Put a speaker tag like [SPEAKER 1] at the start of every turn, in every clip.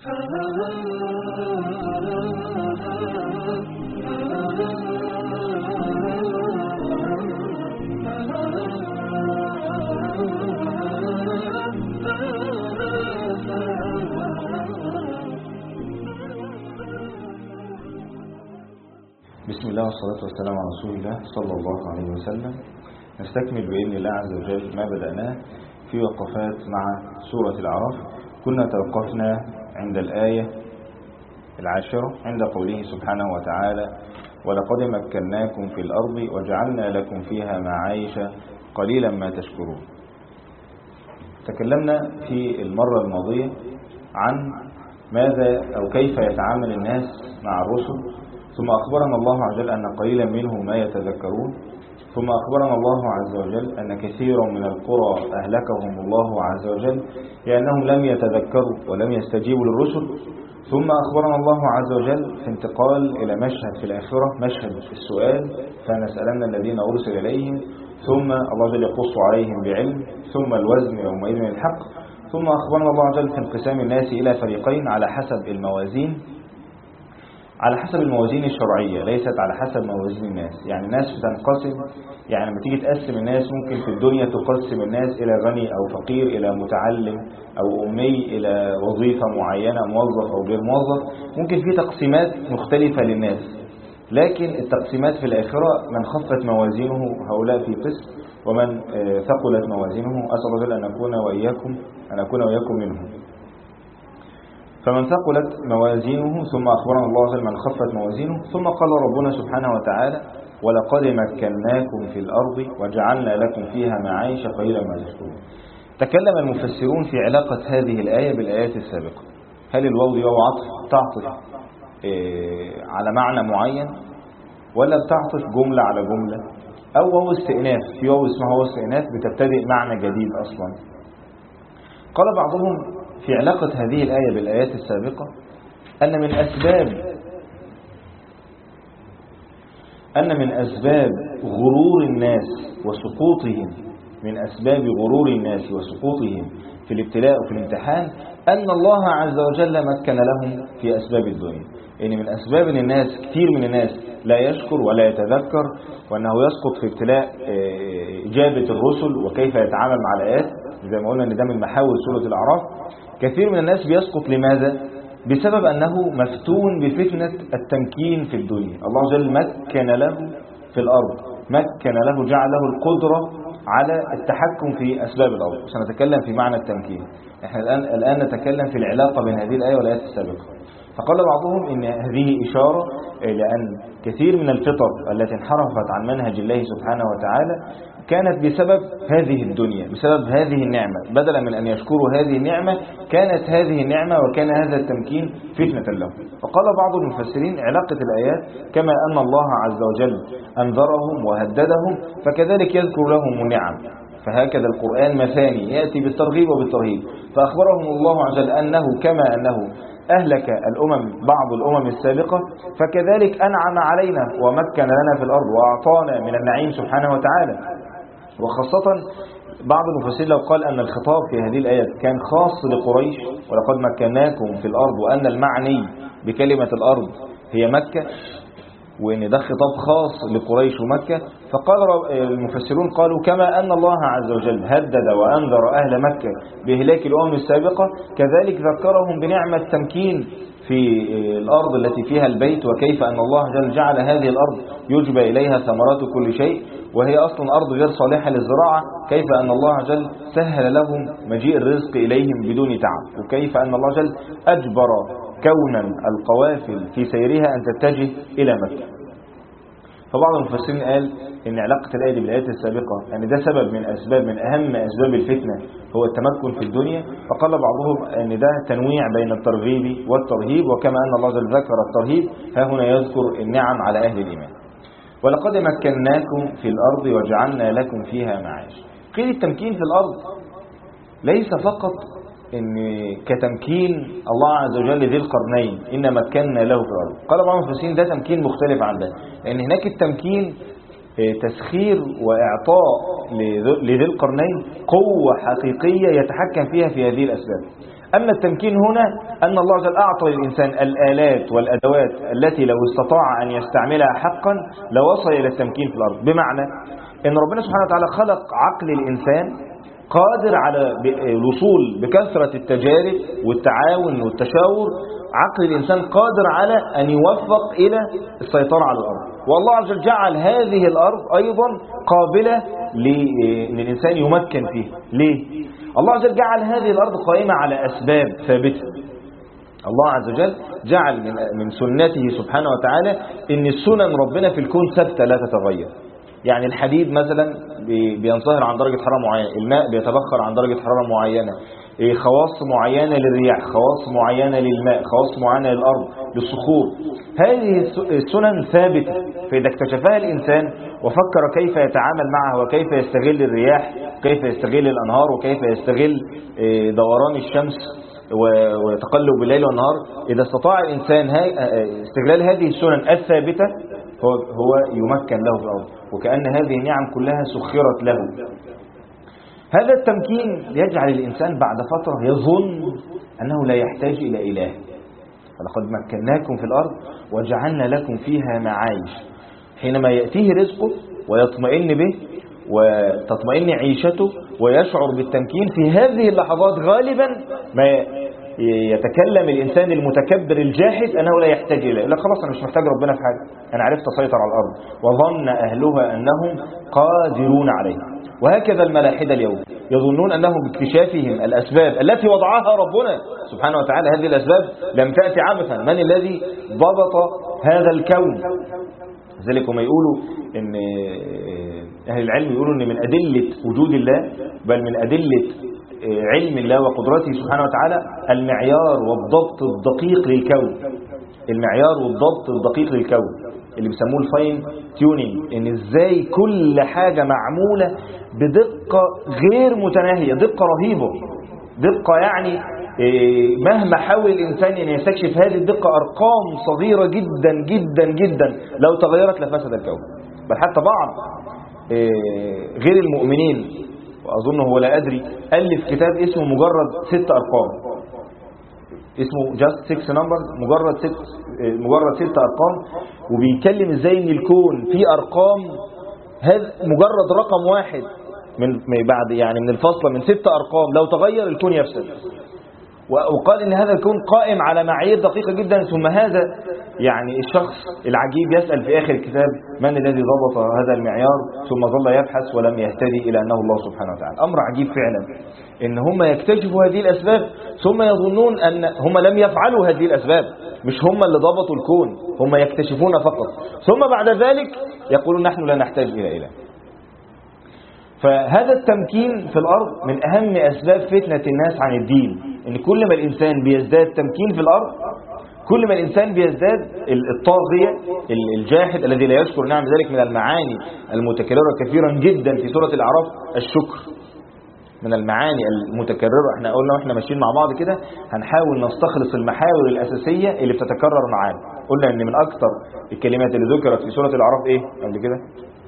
[SPEAKER 1] بسم الله والصلاة والسلام على رسول الله صلى الله عليه وسلم. نستكمل بإذن الله عز وجل ما بدأناه في وقفات مع سورة الأعراف. كنا توقفنا عند الآية 10 عند قوله سبحانه وتعالى: ولقد مكناكم في الأرض وجعلنا لكم فيها معايش قليلا ما تشكرون. تكلمنا في المرة الماضية عن ماذا أو كيف يتعامل الناس مع الرسل، ثم أخبرنا الله عز وجل أن قليلا منهم ما يتذكرون، ثم أخبرنا الله عز وجل أن كثيرا من القرى أهلكهم الله عز وجل لأنهم لم يتذكروا ولم يستجيبوا للرسل، ثم أخبرنا الله عز وجل في انتقال إلى مشهد في الآخرة، مشهد السؤال: فنسألن الذين أرسل إليهم، ثم الله جل يقص عليهم بعلم، ثم الوزن يومئذ الحق، ثم أخبرنا الله عز وجل في انقسام الناس إلى فريقين على حسب الموازين، على حسب الموازين الشرعية، ليست على حسب موازين الناس. يعني الناس بتنقسم، يعني لما تيجي تقسم الناس ممكن في الدنيا تقسم الناس إلى غني أو فقير، إلى متعلم أو أمي، إلى وظيفة معينة، موظف أو غير موظف، ممكن في تقسيمات مختلفة للناس. لكن التقسيمات في الآخرة: من خفت موازينه هؤلاء في قسم، ومن ثقلت موازينه أسأل الله أن أكون وإياكم منهم. فمن ثقلت موازينه، ثم أخبرنا الله عز وجل من خفت موازينه، ثم قال ربنا سبحانه وتعالى: ولقد مكناكم في الأرض وجعلنا لكم فيها معايش قليلا ما تشكرون. تكلم المفسرون في علاقة هذه الآية بالآيات السابقة. هل الواو دي واو عطف تعطف على معنى معين، ولا بتعطف جملة على جملة، أو واو استئناف؟ في واو اسمها واو استئناف بتبتدئ معنى جديد أصلا. قال بعضهم في علاقة هذه الآية بالآيات السابقة أن من أسباب غرور الناس وسقوطهم، من أسباب غرور الناس وسقوطهم في الابتلاء وفي الامتحان أن الله عز وجل مكن لهم في أسباب الدنيا. يعني من أسباب أن الناس، كثير من الناس لا يشكر ولا يتذكر، وأنه يسقط في ابتلاء إجابة الرسل وكيف يتعامل مع الآيات، زي ما قلنا أن ده من محاور سورة الأعراف. كثير من الناس بيسقط لماذا؟ بسبب أنه مفتون بفتنة التمكين في الدنيا. الله عز وجل مكن له في الأرض، مكن له، جعل له القدرة على التحكم في أسباب الأرض. سنتكلم في معنى التمكين. احنا الآن نتكلم في العلاقة بين هذه الآية والآيات السابقة. فقال بعضهم إن هذه إشارة إلى أن كثير من الفطر التي انحرفت عن منهج الله سبحانه وتعالى كانت بسبب هذه الدنيا، بسبب هذه النعمة. بدلا من أن يشكروا هذه النعمة، كانت هذه النعمة وكان هذا التمكين فتنة لهم. فقال بعض المفسرين: علاقة الآيات كما أن الله عز وجل أنذرهم وهددهم، فكذلك يذكر لهم النعم. فهكذا القرآن مثاني يأتي بالترغيب وبالترهيب. فأخبرهم الله عز وجل أنه كما أنه أهلك بعض الأمم السابقة، فكذلك أنعم علينا ومكن لنا في الأرض وأعطانا من النعيم سبحانه وتعالى. وخاصة بعض المفسرين لو قال أن الخطاب في هذه الآيات كان خاص لقريش، ولقد مكناكم في الأرض، وأن المعني بكلمة الأرض هي مكة، وإن ده خطاب خاص لقريش ومكة. فقال المفسرون قالوا: كما أن الله عز وجل هدد وأنذر أهل مكة بإهلاك الأمم السابقة، كذلك ذكرهم بنعمة التمكين في الأرض التي فيها البيت، وكيف أن الله جعل هذه الأرض يجبى إليها ثمرات كل شيء، وهي أصلا أرض غير صالحة للزراعة. كيف أن الله جل سهل لهم مجيء الرزق إليهم بدون تعب، وكيف أن الله جل أجبر كونا القوافل في سيرها أن تتجه إلى مكة. فبعض المفسرين قال إن علاقة الآية بالآيات السابقة يعني ده سبب من أهم أسباب الفتنة هو التمكن في الدنيا. فقال بعضهم أن ده تنويع بين الترغيب والترهيب، وكما أن الله جل ذكر الترهيب ها هنا يذكر النعم على أهل الإيمان. ولقد مكناكم في الأرض وجعلنا لكم فيها معاش. قيل التمكين في الأرض ليس فقط إن كتمكين الله عز وجل ذي القرنين إن مكننا له في الأرض. قال بعض المفسرين ده تمكين مختلف عن ده، لأن هناك التمكين تسخير وإعطاء لذي القرنين قوة حقيقية يتحكم فيها في هذه الأسباب. أما التمكين هنا أن الله عز وجل أعطى للإنسان الآلات والأدوات التي لو استطاع أن يستعملها حقا لوصل إلى التمكين في الأرض. بمعنى أن ربنا سبحانه وتعالى خلق عقل الإنسان قادر على الوصول بكثرة التجارب والتعاون والتشاور. عقل الإنسان قادر على أن يوفق إلى السيطرة على الأرض، والله عز وجل جعل هذه الأرض أيضا قابلة للإنسان يمكن فيها. ليه؟ الله عز وجل جعل هذه الأرض قائمة على أسباب ثابتة. الله عز وجل جعل من سنته سبحانه وتعالى أن السنن ربنا في الكون ثابتة لا تتغير. يعني الحديد مثلا بينصهر عن درجة حرارة معينة، الماء بيتبخر عن درجة حرارة معينة، خواص معينة للرياح، خواص معينة للماء، خواص معينة للأرض، للصخور. هذه السنن ثابتة، فإذا اكتشفها الإنسان وفكر كيف يتعامل معها وكيف يستغل الرياح، كيف يستغل الأنهار، وكيف يستغل دوران الشمس وتقلب الليل والنهار، إذا استطاع الإنسان استغلال هذه السنن الثابتة هو يمكن له في الأرض، وكأن هذه النعم كلها سخرت له. هذا التمكين يجعل الإنسان بعد فترة يظن أنه لا يحتاج إلى إله. ولقد مكناكم في الأرض وجعلنا لكم فيها معايش. حينما يأتيه رزقه ويطمئن به وتطمئن عيشته ويشعر بالتمكين، في هذه اللحظات غالبا ما يتكلم الإنسان المتكبر الجاحد أنه لا يحتاج إليه. لا خلاص أنا مش محتاج ربنا في حاجة، أنا عرفت أسيطر على الأرض، وظن أهلها أنهم قادرون عليه. وهكذا الملاحدة اليوم يظنون أنهم باكتشافهم الأسباب التي وضعها ربنا سبحانه وتعالى، هذه الأسباب لم تأتي عبثا. من الذي ضبط هذا الكون؟ ذلك هم يقولوا إن أهل العلم يقولوا إن من أدلة وجود الله، بل من أدلة علم الله وقدرته سبحانه وتعالى، المعيار والضبط الدقيق للكون. المعيار والضبط الدقيق للكون اللي بيسموه الفاين تيونينج، ان ازاي كل حاجة معمولة بدقة غير متناهية، دقة رهيبة، دقة يعني مهما حاول الإنسان أن يستكشف هذه الدقة، أرقام صغيرة جدا جدا جدا لو تغيرت لفسد الكون. بل حتى بعض غير المؤمنين، وأظنه هو لا أدري، ألف كتاب اسمه مجرد 6 أرقام، اسمه Just 6 Numbers، مجرد 6 أرقام، وبيتكلم ازاي ان الكون فيه أرقام، هذا مجرد رقم واحد من بعد يعني من الفاصلة من 6 أرقام لو تغير الكون يفسد. وقال ان هذا الكون قائم على معايير دقيقة جدا. ثم هذا يعني الشخص العجيب يسأل في آخر الكتاب من الذي ضبط هذا المعيار، ثم ظل يبحث ولم يهتدي إلى أنه الله سبحانه وتعالى. أمر عجيب فعلا ان هم يكتشفوا هذه الأسباب ثم يظنون أن هم لم يفعلوا هذه الأسباب، مش هم اللي ضبطوا الكون، هم يكتشفون فقط، ثم بعد ذلك يقولون نحن لا نحتاج إلى إله. فهذا التمكين في الأرض من أهم أسباب فتنة الناس عن الدين، إن كل ما الإنسان بيزداد تمكين في الأرض، كل ما الإنسان بيزداد الطاغية الجاحد الذي لا يشكر نعم. ذلك من المعاني المتكررة كثيرا جدا في سورة الأعراف الشكر، من المعاني المتكررة. احنا قلنا واحنا ماشيين مع بعض كده هنحاول نستخلص المحاور الأساسية اللي بتتكرر معانا. قلنا ان من أكثر الكلمات اللي ذكرت في سورة الأعراف ايه قبل كده؟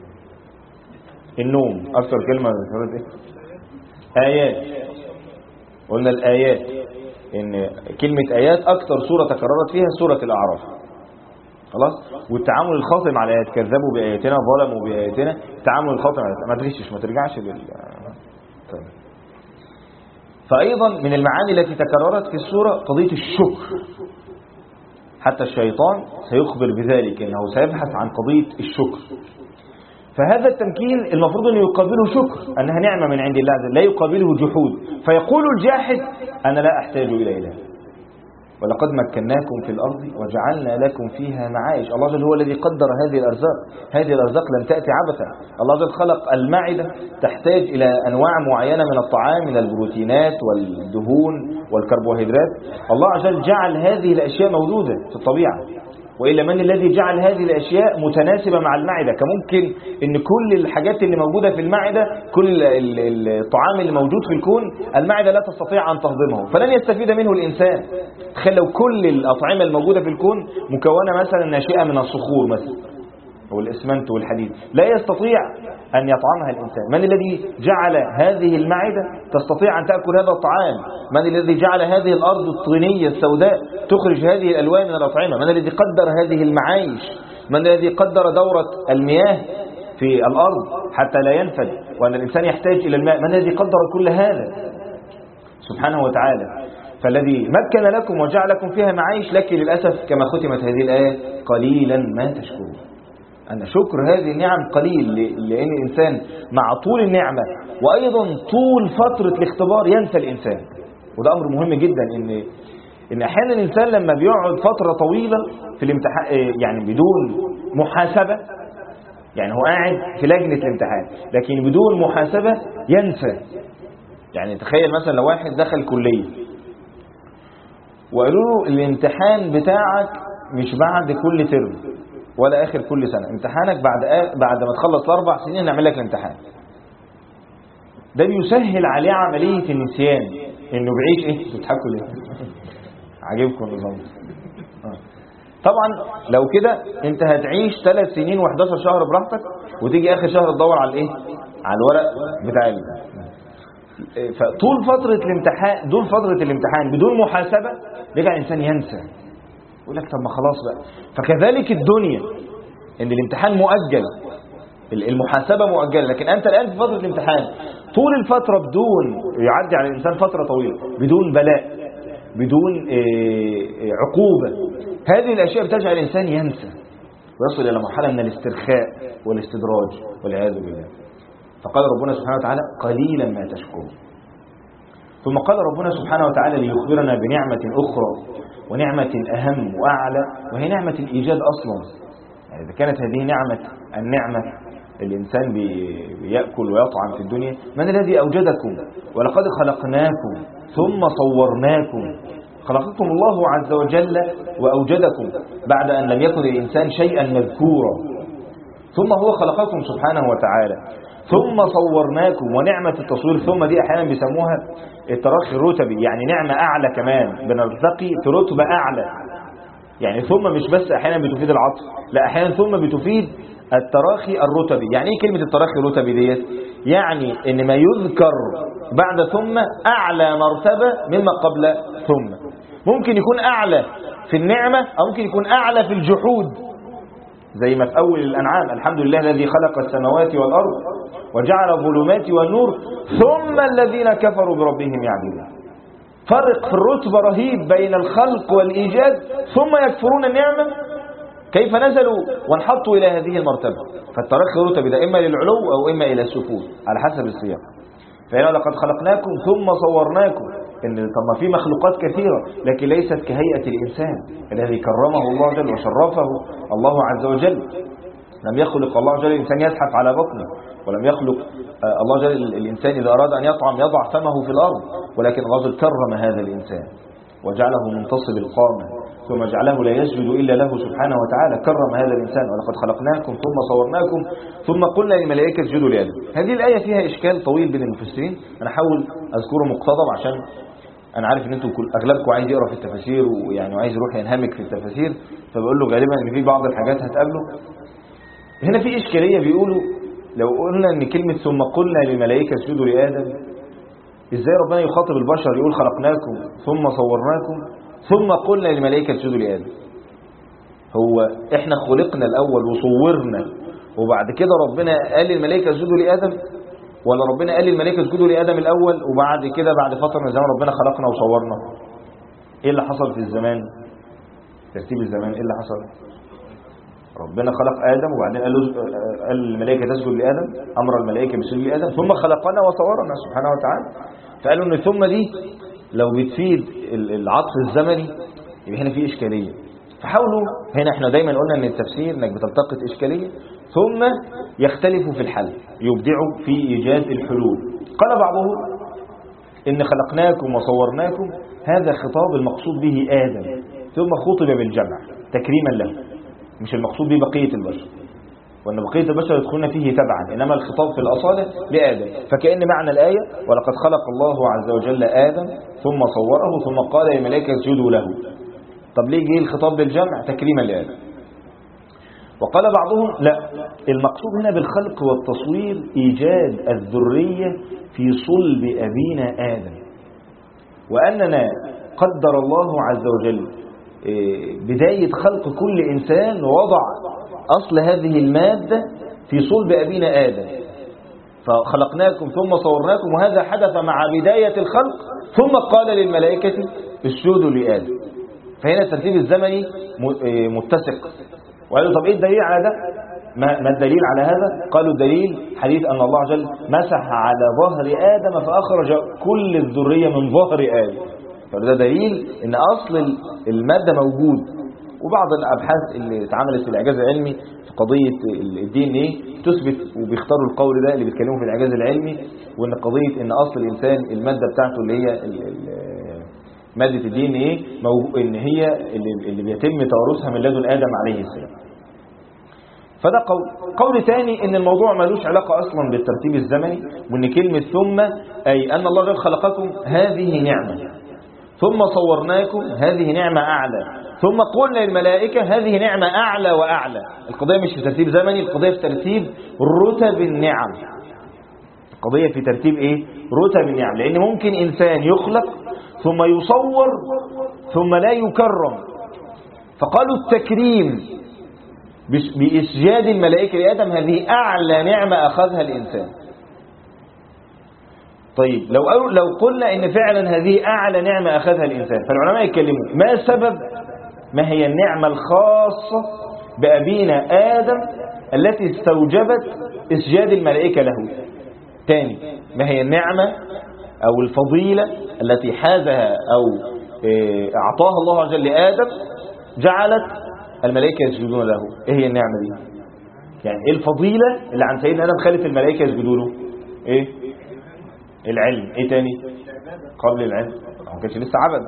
[SPEAKER 1] النوم. أكثر كلمة ذكرت ايه؟ آيات. قلنا الآيات، ان كلمة آيات أكثر سورة تكررت فيها سورة الأعراف. خلاص. والتعامل الخاطئ مع الآيات، كذبوا بآياتنا ظلموا بآياتنا، التعامل الخاطئ مع الآيات، ما تغشش ما ترجعش طيب. فأيضا من المعاني التي تكررت في السورة قضية الشكر، حتى الشيطان سيخبر بذلك أنه سيبحث عن قضية الشكر. فهذا التمكين المفروض أن يقابله شكر، أنها نعمة من عند الله، لا يقابله جحود. فيقول الجاحد أنا لا أحتاج إلى إله، ولقد مكناكم في الأرض وجعلنا لكم فيها معايش. الله عز وجل هو الذي قدر هذه الأرزاق، هذه الأرزاق لم تأتي عبثا. الله عز وجل خلق المعدة تحتاج إلى أنواع معينة من الطعام، من البروتينات والدهون والكربوهيدرات. الله عز وجل جعل هذه الأشياء موجودة في الطبيعة، وإلا من الذي جعل هذه الأشياء متناسبة مع المعدة؟ كممكن أن كل الحاجات اللي موجودة في المعدة، كل الطعام اللي موجود في الكون، المعدة لا تستطيع أن تهضمه، فلن يستفيد منه الإنسان. تخيل لو كل الأطعمة الموجودة في الكون مكونة مثلا ناشئة من الصخور مثلا، والإسمنت والحديد لا يستطيع أن يطعمها الإنسان. من الذي جعل هذه المعدة تستطيع أن تأكل هذا الطعام؟ من الذي جعل هذه الأرض الطينية السوداء تخرج هذه الألوان من الأطعمة؟ من الذي قدر هذه المعايش؟ من الذي قدر دورة المياه في الأرض حتى لا ينفد وأن الإنسان يحتاج إلى الماء؟ من الذي قدر كل هذا؟ سبحانه وتعالى. فالذي مكن لكم وجعلكم فيها معايش، لكن للأسف كما ختمت هذه الآية قليلا ما تشكرون. أن شكر هذه النعم قليل، لأن الإنسان مع طول النعمة وأيضا طول فترة الاختبار ينسى الإنسان. وده أمر مهم جدا، إن أحيانا الإنسان لما بيقعد فترة طويلة في الامتحان يعني بدون محاسبة، يعني هو قاعد في لجنة الامتحان لكن بدون محاسبة ينسى. يعني تخيل مثلا لو واحد دخل كلية وقالوا له الامتحان بتاعك مش بعد كل ترم ولا آخر كل سنة، امتحانك بعد ما تخلص 4 سنين نعمل لك الامتحان. ده بيسهل عليه عملية النسيان، انه بعيش ايه بتضحكوا ليه؟ عجبكم النظام. طبعا لو كده انت هتعيش 3 سنين و11 شهر براحتك، وتيجي اخر شهر تدور على الايه؟ على الورق بتاع فطول فترة الامتحان بدون محاسبة رجع الانسان ينسى، يقول لك طب ما خلاص بقى. فكذلك الدنيا، ان الامتحان مؤجل، المحاسبة مؤجلة، لكن انت الان في فترة الامتحان طول الفترة بدون يعدي على الانسان فترة طويلة بدون بلاء بدون عقوبة. هذه الاشياء بتجعل الانسان ينسى ويصل الى مرحلة من الاسترخاء والاستدراج والعياذ بالله. فقال ربنا سبحانه وتعالى قليلا ما تشكرون. ثم قال ربنا سبحانه وتعالى ليخبرنا بنعمة أخرى ونعمة أهم وأعلى، وهي نعمة الإيجاد أصلا. يعني إذا كانت هذه النعمة الإنسان بيأكل ويطعم في الدنيا، من الذي أوجدكم؟ ولقد خلقناكم ثم صورناكم. خلقكم الله عز وجل وأوجدكم بعد أن لم يكن الإنسان شيئا مذكورا، ثم هو خلقكم سبحانه وتعالى ثم صورناكم. ونعمة التصوير ثم دي أحيانا بيسموها التراخي الرتبي، يعني نعمة أعلى كمان، بنرتقي في رتبة أعلى. يعني ثم مش بس أحيانا بتفيد العطف، لا أحيانا ثم بتفيد التراخي الرتبي. يعني إيه كلمة التراخي الرتبي ديت؟ يعني إن ما يذكر بعد ثم أعلى مرتبة مما قبل ثم. ممكن يكون أعلى في النعمة أو ممكن يكون أعلى في الجحود، زي ما في أول الأنعام الحمد لله الذي خلق السماوات والأرض وجعل الظلمات والنور ثم الذين كفروا بربهم يعدلون. فرق في الرتبة رهيب بين الخلق والإيجاد ثم يكفرون النعمة. كيف نزلوا وانحطوا إلى هذه المرتبة؟ فالترخي الرتبي ده إما للعلو أو إما إلى السفول على حسب السياق. فهنا لقد خلقناكم ثم صورناكم. إن طب ما في مخلوقات كثيرة لكن ليست كهيئة الإنسان الذي كرمه الله جل وشرفه الله عز وجل. لم يخلق الله جل الإنسان يزحف على بطنه، ولم يخلق الله جل الإنسان إذا أراد أن يطعم يضع فمه في الأرض، ولكن الله جل كرم هذا الإنسان وجعله منتصب القامة ثم جعله لا يسجد إلا له سبحانه وتعالى. كرم هذا الإنسان. ولقد خلقناكم ثم صورناكم ثم قلنا للملائكة اسجدوا لآدم. هذه الآية فيها إشكال طويل بين المفسرين، أنا أحاول أذكره مقتضب عشان أنا عارف إن أنتم أغلبكم عايز يقرأ في التفاسير ويعني عايز يروح ينهمك في التفاسير، فبقول له غالبا إن في بعض الحاجات هتقابله. هنا في إشكالية، بيقولوا لو قلنا إن كلمة ثم قلنا للملائكة اسجدوا لآدم، إزاي ربنا يخاطب البشر يقول خلقناكم ثم صورناكم ثم قلنا للملائكة اسجدوا لآدم؟ هو إحنا خلقنا الأول وصورنا وبعد كده ربنا قال للملائكة اسجدوا لآدم، ولا ربنا قال للملائكة اسجدوا لآدم الأول وبعد كده بعد فترة من الزمان ربنا خلقنا وصورنا؟ إيه اللي حصل في الزمان؟ ترتيب الزمان إيه اللي حصل؟ ربنا خلق آدم وبعدين قال للملائكة تسجد لآدم، أمر الملائكة بسجود لآدم، ثم خلقنا وصورنا سبحانه وتعالى. فقالوا إن ثم دي لو بتفيد العطف الزمني يبقى هنا في إشكالية. فحاولوا هنا، احنا دايما قلنا ان التفسير انك بتلتقط إشكالية ثم يختلفوا في الحل، يبدعوا في إيجاد الحلول. قال بعضهم إن خلقناكم وصورناكم هذا خطاب المقصود به آدم ثم خطب بالجمع تكريما له، مش المقصود به بقية البشر، وأن بقية البشر يدخلون فيه تبعا، إنما الخطاب في الأصالة لآدم. فكأن معنى الآية ولقد خلق الله عز وجل آدم ثم صوره ثم قال للملائكة اسجدوا له. طب ليه جه الخطاب بالجمع؟ تكريما لآدم. وقال بعضهم لا، المقصود هنا بالخلق والتصوير إيجاد الذرية في صلب أبينا آدم، وأننا قدر الله عز وجل بداية خلق كل إنسان ووضع أصل هذه المادة في صلب أبينا آدم، فخلقناكم ثم صورناكم، وهذا حدث مع بداية الخلق، ثم قال للملائكة اسجدوا لآدم. فهنا الترتيب الزمني متسق. وقالوا طب ايه الدليل على ده؟ ما الدليل على هذا؟ قالوا الدليل حديث أن الله عز وجل مسح على ظهر آدم فأخرج كل الذرية من ظهر آدم. فده دليل ان أصل المادة موجود. وبعض الأبحاث اللي اتعملت في الإعجاز العلمي في قضية الدين ايه تثبت، وبيختاروا القول ده اللي بيتكلموا في الإعجاز العلمي، وان قضية ان أصل الإنسان المادة بتاعته اللي هي مادة الدين ايه ان هي اللي بيتم توارثها من لدن آدم عليه السلام. فده قول ثاني ان الموضوع ملوش علاقة اصلا بالترتيب الزمني، وان كلمة ثم اي ان الله خلقكم هذه نعمة، ثم صورناكم هذه نعمة اعلى، ثم قلنا للملائكة هذه نعمة اعلى واعلى. القضية مش في ترتيب زمني، القضية في ترتيب رتب النعم. القضية في ترتيب ايه؟ رتب النعم. لان ممكن انسان يخلق ثم يصور ثم لا يكرم، فقالوا التكريم بإسجاد الملائكة لآدم هذه أعلى نعمة أخذها الإنسان. طيب لو قلنا إن فعلا هذه أعلى نعمة أخذها الإنسان، فالعلماء يتكلموا ما هي النعمة الخاصة بأبينا آدم التي استوجبت إسجاد الملائكة له؟ تاني، ما هي النعمة أو الفضيلة التي حازها أو أعطاها الله عز وجل لآدم جعلت الملائكة يسجدون له؟ إيه هي النعمة دي؟ يعني إيه الفضيلة اللي عن سيدنا آدم خلت الملائكة يسجدوا له؟ إيه؟ العلم. إيه تاني؟ قبل العلم ما كانش لسه عبد.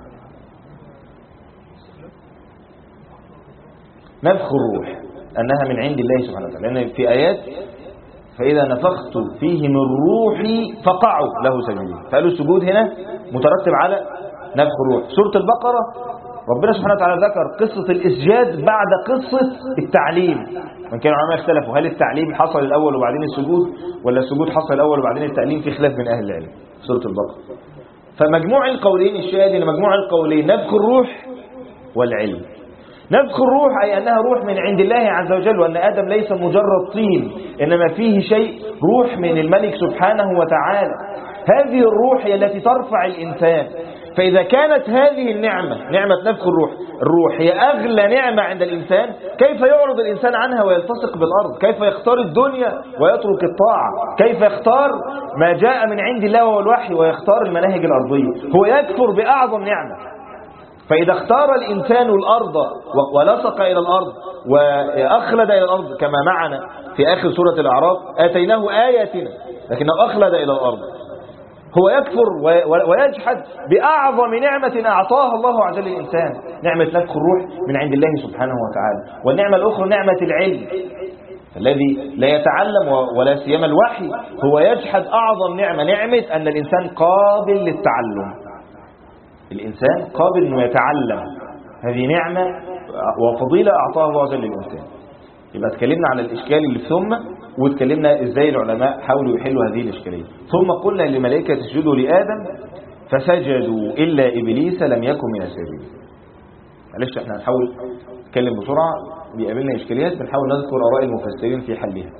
[SPEAKER 1] نفخ الروح أنها من عند الله سبحانه وتعالى، لأن في آيات فإذا نفخت فيه من روحي فقعوا له ساجدين، فقالوا السجود هنا مترتب على نفخ الروح. سورة البقرة ربنا سبحانه وتعالى ذكر قصة الإسجاد بعد قصة التعليم. من كانوا العلماء اختلفوا هل التعليم حصل الأول وبعدين السجود، ولا السجود حصل الأول وبعدين التعليم؟ في خلاف من أهل العلم. سورة البقرة. فمجموع القولين الشاهد ان مجموع القولين نفخ الروح والعلم. نفخ الروح أي أنها روح من عند الله عز وجل، وأن آدم ليس مجرد طين، إنما فيه شيء روح من الملك سبحانه وتعالى. هذه الروح هي التي ترفع الإنسان. فإذا كانت هذه النعمة، نعمة نفخ الروح هي أغلى نعمة عند الإنسان، كيف يعرض الإنسان عنها ويلتصق بالأرض؟ كيف يختار الدنيا ويترك الطاعة؟ كيف يختار ما جاء من عند الله وهو الوحي ويختار المناهج الأرضية؟ هو يكفر بأعظم نعمة. فإذا اختار الإنسان الأرض ولصق إلى الأرض وأخلد إلى الأرض كما معنا في آخر سورة الأعراف آتيناه آياتنا لكنه أخلد إلى الأرض، هو يكفر ويجحد بأعظم نعمة أعطاها الله عز وجل للإنسان، نعمة نفخ الروح من عند الله سبحانه وتعالى. والنعمة الأخرى نعمة العلم، الذي لا يتعلم ولا سيما الوحي هو يجحد أعظم نعمة، نعمة أن الإنسان قابل للتعلم. الإنسان قابل أنه يتعلم، هذه نعمة وفضيلة أعطاها الله عز وجل للإنسان. يبقى اتكلمنا على الإشكال اللي في ثم، واتكلمنا إزاي العلماء حاولوا يحلوا هذه الإشكالية. ثم قلنا للملائكة تسجدوا لآدم فسجدوا إلا إبليس لم يكن من الساجدين. معلش احنا هنحاول نتكلم بسرعة، بيقابلنا إشكاليات بنحاول نذكر آراء المفسرين في حلها.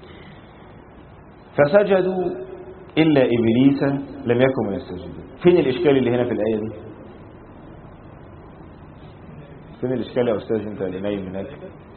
[SPEAKER 1] فسجدوا إلا إبليس لم يكن من الساجدين. فين الإشكال اللي هنا في الآية دي؟ فين الإشكال يا أستاذ أنت اللي نايم هناك؟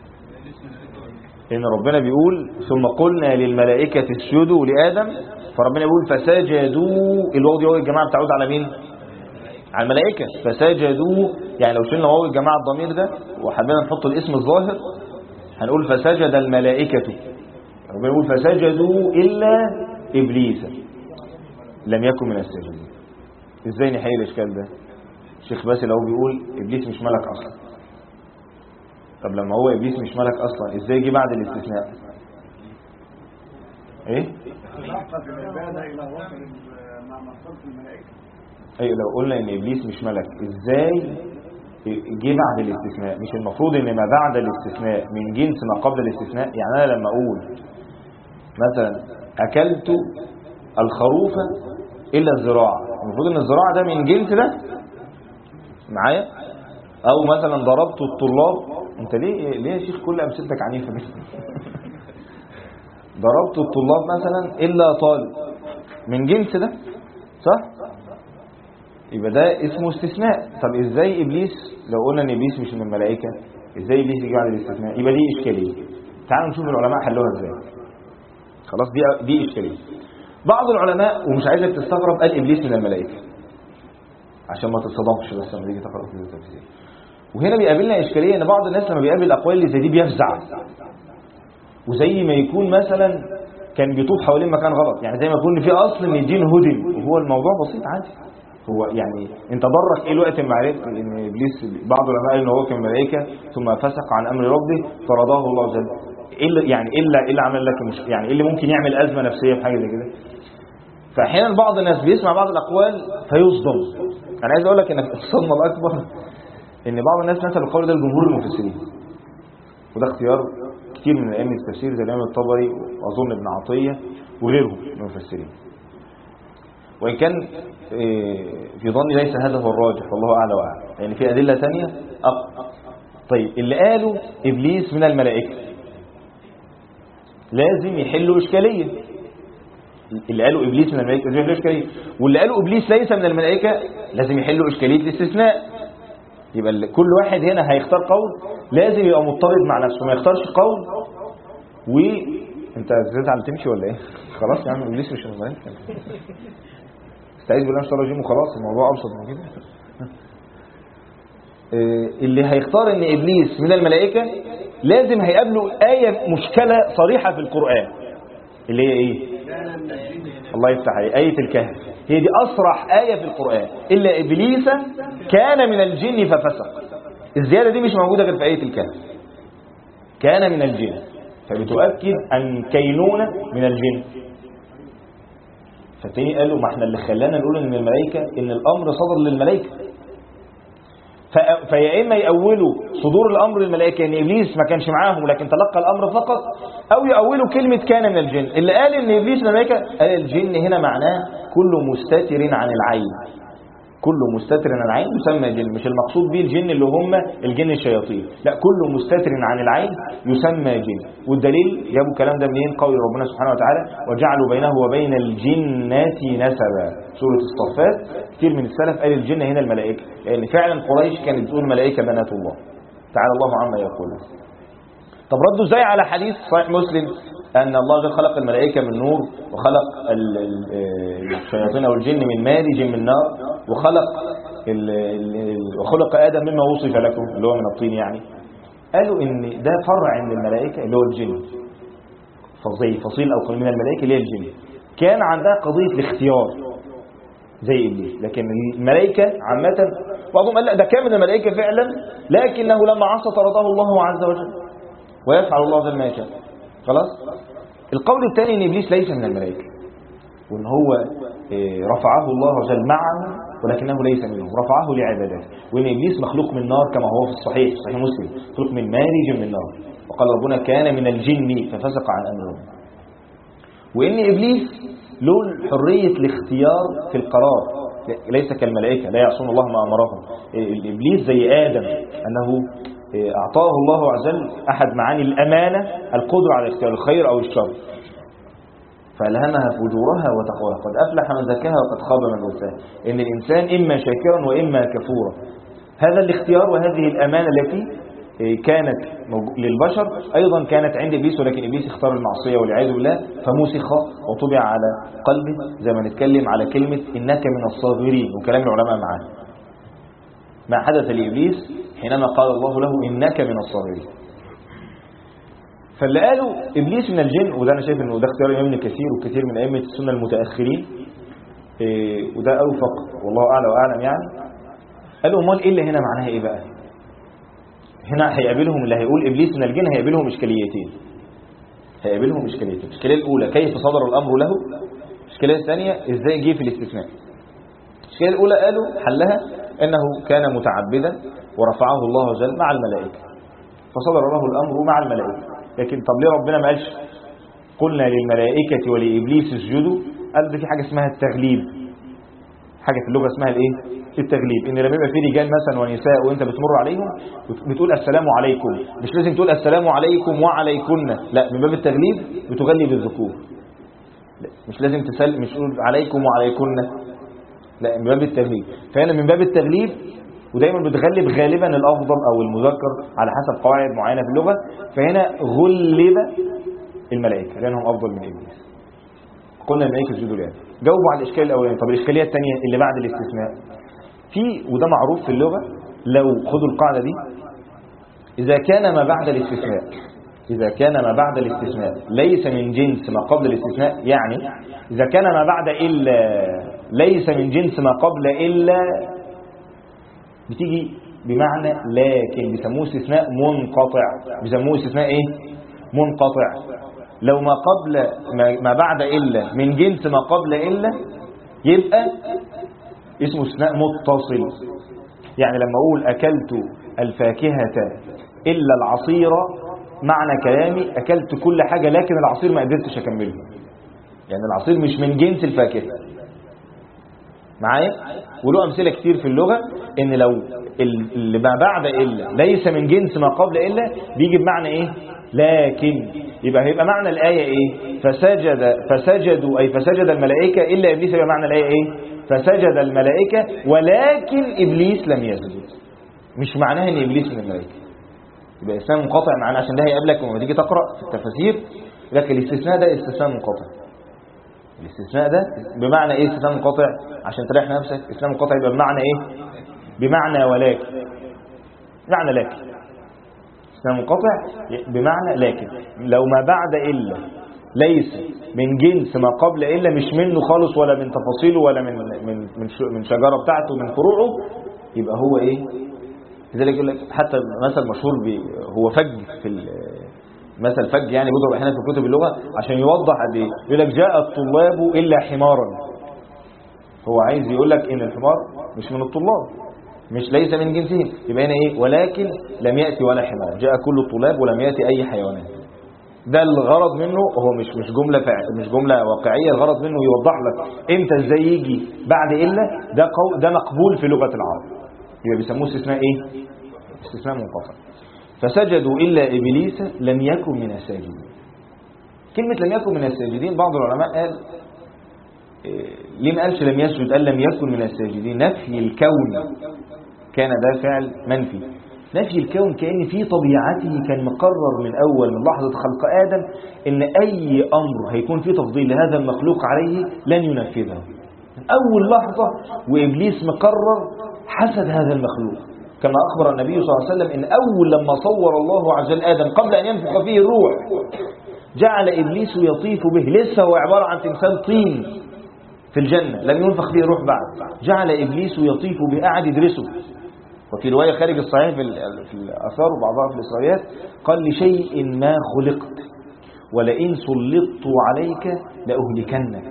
[SPEAKER 1] إن ربنا بيقول ثم قلنا للملائكة اسجدوا لآدم، فربنا يقول فسجدوا، الواو دي واو الجماعة بتعود على مين؟ على الملائكة. فسجدوا يعني لو شلنا واو الجماعة الضمير ده وحبينا نحط الاسم الظاهر هنقول فسجد الملائكة. ربنا يقول فسجدوا إلا إبليس لم يكن من الساجدين. ازاي نحل الاشكال ده؟ الشيخ باسل هو بيقول ابليس مش ملك اصلا. طب لما هو ابليس مش ملك اصلا ازاي جه بعد الاستثناء؟ ايه؟ ايه لو قلنا ان ابليس مش ملك ازاي جه بعد الاستثناء. مش المفروض ان ما بعد الاستثناء من جنس ما قبل الاستثناء؟ يعني انا لما اقول مثلا اكلت الخروف الا الذراع، المفروض ان الذراع ده من جنس ده معايا. او مثلا ضربت الطلاب، انت ليه يا شيخ كل امثلتك عنيفه كده؟ ضربت الطلاب مثلا الا طالب، من جنس ده صح؟ يبقى ده اسمه استثناء. طب ازاي ابليس، لو قلنا ان ابليس مش من الملائكه، ازاي ابليس يجي بعد الاستثناء؟ يبقى دي اشكاليه. تعالوا نشوف العلماء حلوها ازاي. خلاص دي اشكاليه. بعض العلماء، ومش عايزك تستغرب، قال ابليس من الملائكه عشان ما تتصدمش بس لما تيجي تقرا في التفسير. وهنا بيقابلنا اشكاليه ان بعض الناس لما بيقابل الاقوال اللي زي دي بيفزع، وزي ما يكون مثلا كان بيطوف حوالين مكان غلط. يعني زي ما يكون في اصل ان الدين هدم، وهو الموضوع بسيط عادي. هو يعني انت ضرك ايه الوقت ما عرفت ان ابليس، بعض العلماء قالوا ان هو كان ملائكه ثم فسق عن امر ربه فرضاه الله عز وجل. ايه اللي عمل لك مش يعني ايه اللي ممكن يعمل ازمه نفسيه في حاجه زي كده؟ فاحيانا بعض الناس بيسمع بعض الاقوال فيصدم. انا عايز اقول لك ان الصدمه الاكبر ان بعض الناس نسب القول ده لجمهور المفسرين، وده اختيار كتير من ائمه التفسير زي الامام الطبري واظن ابن عطيه وغيرهم من المفسرين. وإن كان في ظني ليس هذا هو الراجح والله أعلى وأعلم، يعني في أدلة ثانية أقوى. طيب اللي قالوا إبليس من الملائكة لازم يحلوا إشكالية. اللي قالوا إبليس من الملائكة لازم يحلوا إشكالية، واللي قالوا إبليس ليس من الملائكة لازم يحلوا إشكالية الاستثناء. يبقى كل واحد هنا هيختار قول لازم يبقى مضطرد مع نفسه، ما يختارش قول انت زيت تمشي ولا ايه؟ خلاص يا عم إبليس مش من الملائكة، استعيذ بالله من الشيطان الرجيم وخلاص، الموضوع ابسط من كده. اللي هيختار ان ابليس من الملائكه لازم هيقابله ايه مشكله صريحه في القران، اللي هي ايه؟ الله يفتح عليه، ايه الكهف. هي دي اصرح ايه في القران، الا ابليس كان من الجن ففسق. الزياده دي مش موجوده غير في ايه الكهف، كان من الجن، فبتؤكد ان كينونه من الجن. فالتاني قالوا ما احنا اللي خلانا نقول ان الملائكه ان الامر صدر للملائكه، فيا اما يأولوا صدور الامر للملائكه ان ابليس ما كانش معاهم لكن تلقى الامر فقط، او يأولوا كلمه كان من الجن. اللي قال ان ابليس من الملائكه قال الجن هنا معناه كل مستتر عن العين، كل مستتر عن العين يسمى جن. مش المقصود به الجن اللي هم الجن الشياطين، لا، كل مستتر عن العين يسمى جن. والدليل جابوا الكلام ده منين؟ قول ربنا سبحانه وتعالى وجعلوا بينه وبين الجنات نسبا، سورة الصفات. كتير من السلف قال الجن هنا الملائكة، لأن فعلا قريش كانت بتقول الملائكة بنات الله تعالى الله عما يقولون. طب ردوا ازاي على حديث صحيح مسلم أن الله خلق الملائكة من نور، وخلق الشياطين أو الجن من مارج من نار، وخلق آدم مما وصف لكم اللي هو من الطين. يعني قالوا إن ده فرع من الملائكة اللي هو الجن، فصيل أو قليل من الملائكة اللي هي الجن، كان عندها قضية الاختيار زي إبليس. لكن الملائكة عامة بعضهم قال لا ده كان من الملائكة فعلا، لكنه لما عصى طرده الله عز وجل، ويفعل الله ذا ما يشاء. خلاص. القول الثاني ان ابليس ليس من الملائكه، وان هو رفعه الله عز وجل معه ولكنه ليس منهم، رفعه لعبادته. وان ابليس مخلوق من نار كما هو في الصحيح صحيح مسلم، مخلوق من مارج من نار، وقال ربنا كان من الجن ففسق عن امر ربه. وان ابليس له حريه الاختيار في القرار، ليس كالملائكه لا يعصون الله ما امرهم. ابليس زي ادم، انه أعطاه الله عز وجل أحد معاني الأمانة القدرة على اختيار الخير أو الشر، فألهمها فجورها وتقواها، قد أفلح من زكاها وقد خاب من دساها. إن الإنسان إما شاكرا وإما كفورا. هذا الاختيار وهذه الأمانة التي كانت للبشر أيضا كانت عند إبليس، ولكن إبليس اختار المعصية والعياذ بالله فمسخ وطبع على قلبه، زي ما نتكلم على كلمة إنك من الصاغرين وكلام العلماء معاه. ما حدث لإبليس حينما قال الله له إنك من الصاغرين. فاللي قالوا إبليس من الجن، وده أنا شايف أنه ده اختيار ابن كثير وكثير من أئمة السنة المتأخرين، وده أوفق والله أعلى وأعلم. يعني قالوا أمال إيه اللي هنا معناها إيه بقى؟ هنا هيقابلهم اللي هيقول إبليس من الجن هيقابلهم إشكاليتين. الإشكالية الأولى كيف صدر الأمر له، الإشكالية الثانية إزاي جه في الاستثناء. الإشكالية الأولى قالوا حلها أنه كان متعبدا ورفعه الله عز وجل مع الملائكة، فصدر له الأمر مع الملائكة. لكن طب ليه ربنا ما قالش قلنا للملائكة ولإبليس اسجدوا؟ قال ده في حاجة اسمها التغليب، حاجة في اللغة اسمها الايه؟ التغليب. ان لما يبقى في رجال مثلا ونساء وانت بتمر عليهم بتقول السلام عليكم، مش لازم تقول السلام عليكم وعليكن، لا، من باب التغليب بتغلب الذكور، مش لازم تسلم، مش تقول عليكم وعليكن، لا، من باب التغليب. فهنا من باب التغليب، ودايما بتغلب غالبا الافضل او المذكر على حسب قواعد معينه في اللغه. فهنا غلب الملائكه لانهم افضل من ابليس. قلنا الملائكه اسجدوا لآدم. جاوبوا على الاشكال الاولاني. طب الاشكاليه الثانيه اللي بعد الاستثناء، في وده معروف في اللغه، لو خدوا القاعده دي، اذا كان ما بعد الاستثناء ليس من جنس ما قبل الاستثناء، يعني اذا كان ما بعد الا ليس من جنس ما قبل الا، بتيجي بمعنى لكن، بيسموه استثناء منقطع. بيسموه استثناء ايه؟ منقطع. لو ما بعد الا من جنس ما قبل الا يبقى اسمه استثناء متصل. يعني لما اقول اكلت الفاكهة الا العصير، معنى كلامي اكلت كل حاجة لكن العصير ما قدرتش اكمله، يعني العصير مش من جنس الفاكهة. معايا؟ وله امثله كتير في اللغه ان لو اللي ما بعد الا ليس من جنس ما قبل الا بيجي بمعنى ايه؟ لكن. يبقى معنى الايه ايه؟ فسجدوا اي فسجد الملائكه الا ابليس. يبقى معنى الايه ايه؟ فسجد الملائكه ولكن ابليس لم يسجد. مش معناها ان ابليس من الملائكه. يبقى استثناء منقطع معانا، عشان ده هيقابلك لما تيجي تقرا في التفاسير. لكن الاستثناء ده استثناء منقطع. الاستثناء ده بمعنى ايه استثناء منقطع؟ عشان تريح نفسك، استثناء منقطع يبقى بمعنى ايه؟ بمعنى ولكن. بمعنى لكن. استثناء منقطع بمعنى لكن. لو ما بعد الا ليس من جنس ما قبل الا، مش منه خالص ولا من تفاصيله ولا من شجره بتاعته من فروعه، يبقى هو ايه؟ لذلك يقول لك حتى مثل مشهور هو فج في مثل فج، يعني بيضرب احيانا في كتب اللغه عشان يوضح قد ايه. يقول لك جاء الطلاب الا حمارا. هو عايز يقول لك ان الحمار مش من الطلاب، مش ليس من جنسهم. يبقى هنا ايه؟ ولكن لم ياتي ولا حمار، جاء كل الطلاب ولم ياتي اي حيوانات. ده الغرض منه، هو مش جمله واقعيه. الغرض منه يوضح لك انت ازاي يجي بعد الا. ده مقبول في لغه العرب، يبقى بيسموه استثناء ايه؟ استثناء منقطع. فسجدوا إلا إبليس لم يكن من الساجدين. كلمة لم يكن من الساجدين، بعض العلماء قال ليه ما قالش لم يسجد، قال لم يكن من الساجدين. نفي الكون، كان ده فعل منفي. نفي الكون كأن في طبيعته كان مقرر من أول من لحظة خلق آدم إن أي أمر هيكون فيه تفضيل لهذا المخلوق عليه لن ينفذه من أول لحظة. وإبليس مقرر حسد هذا المخلوق، كما أخبر النبي صلى الله عليه وسلم إن أول لما صور الله عز وجل آدم قبل أن ينفخ فيه الروح جعل إبليس يطيف به. لسه هو عبارة عن تمثال طين في الجنة لم ينفخ فيه الروح بعد. جعل إبليس يطيف به، قاعد يدرسه. وفي رواية خارج الصحيح في الآثار وبعضها في الإسرائيليات قال لشيء ما خلقت ولئن سلطت عليك لأهلكنك.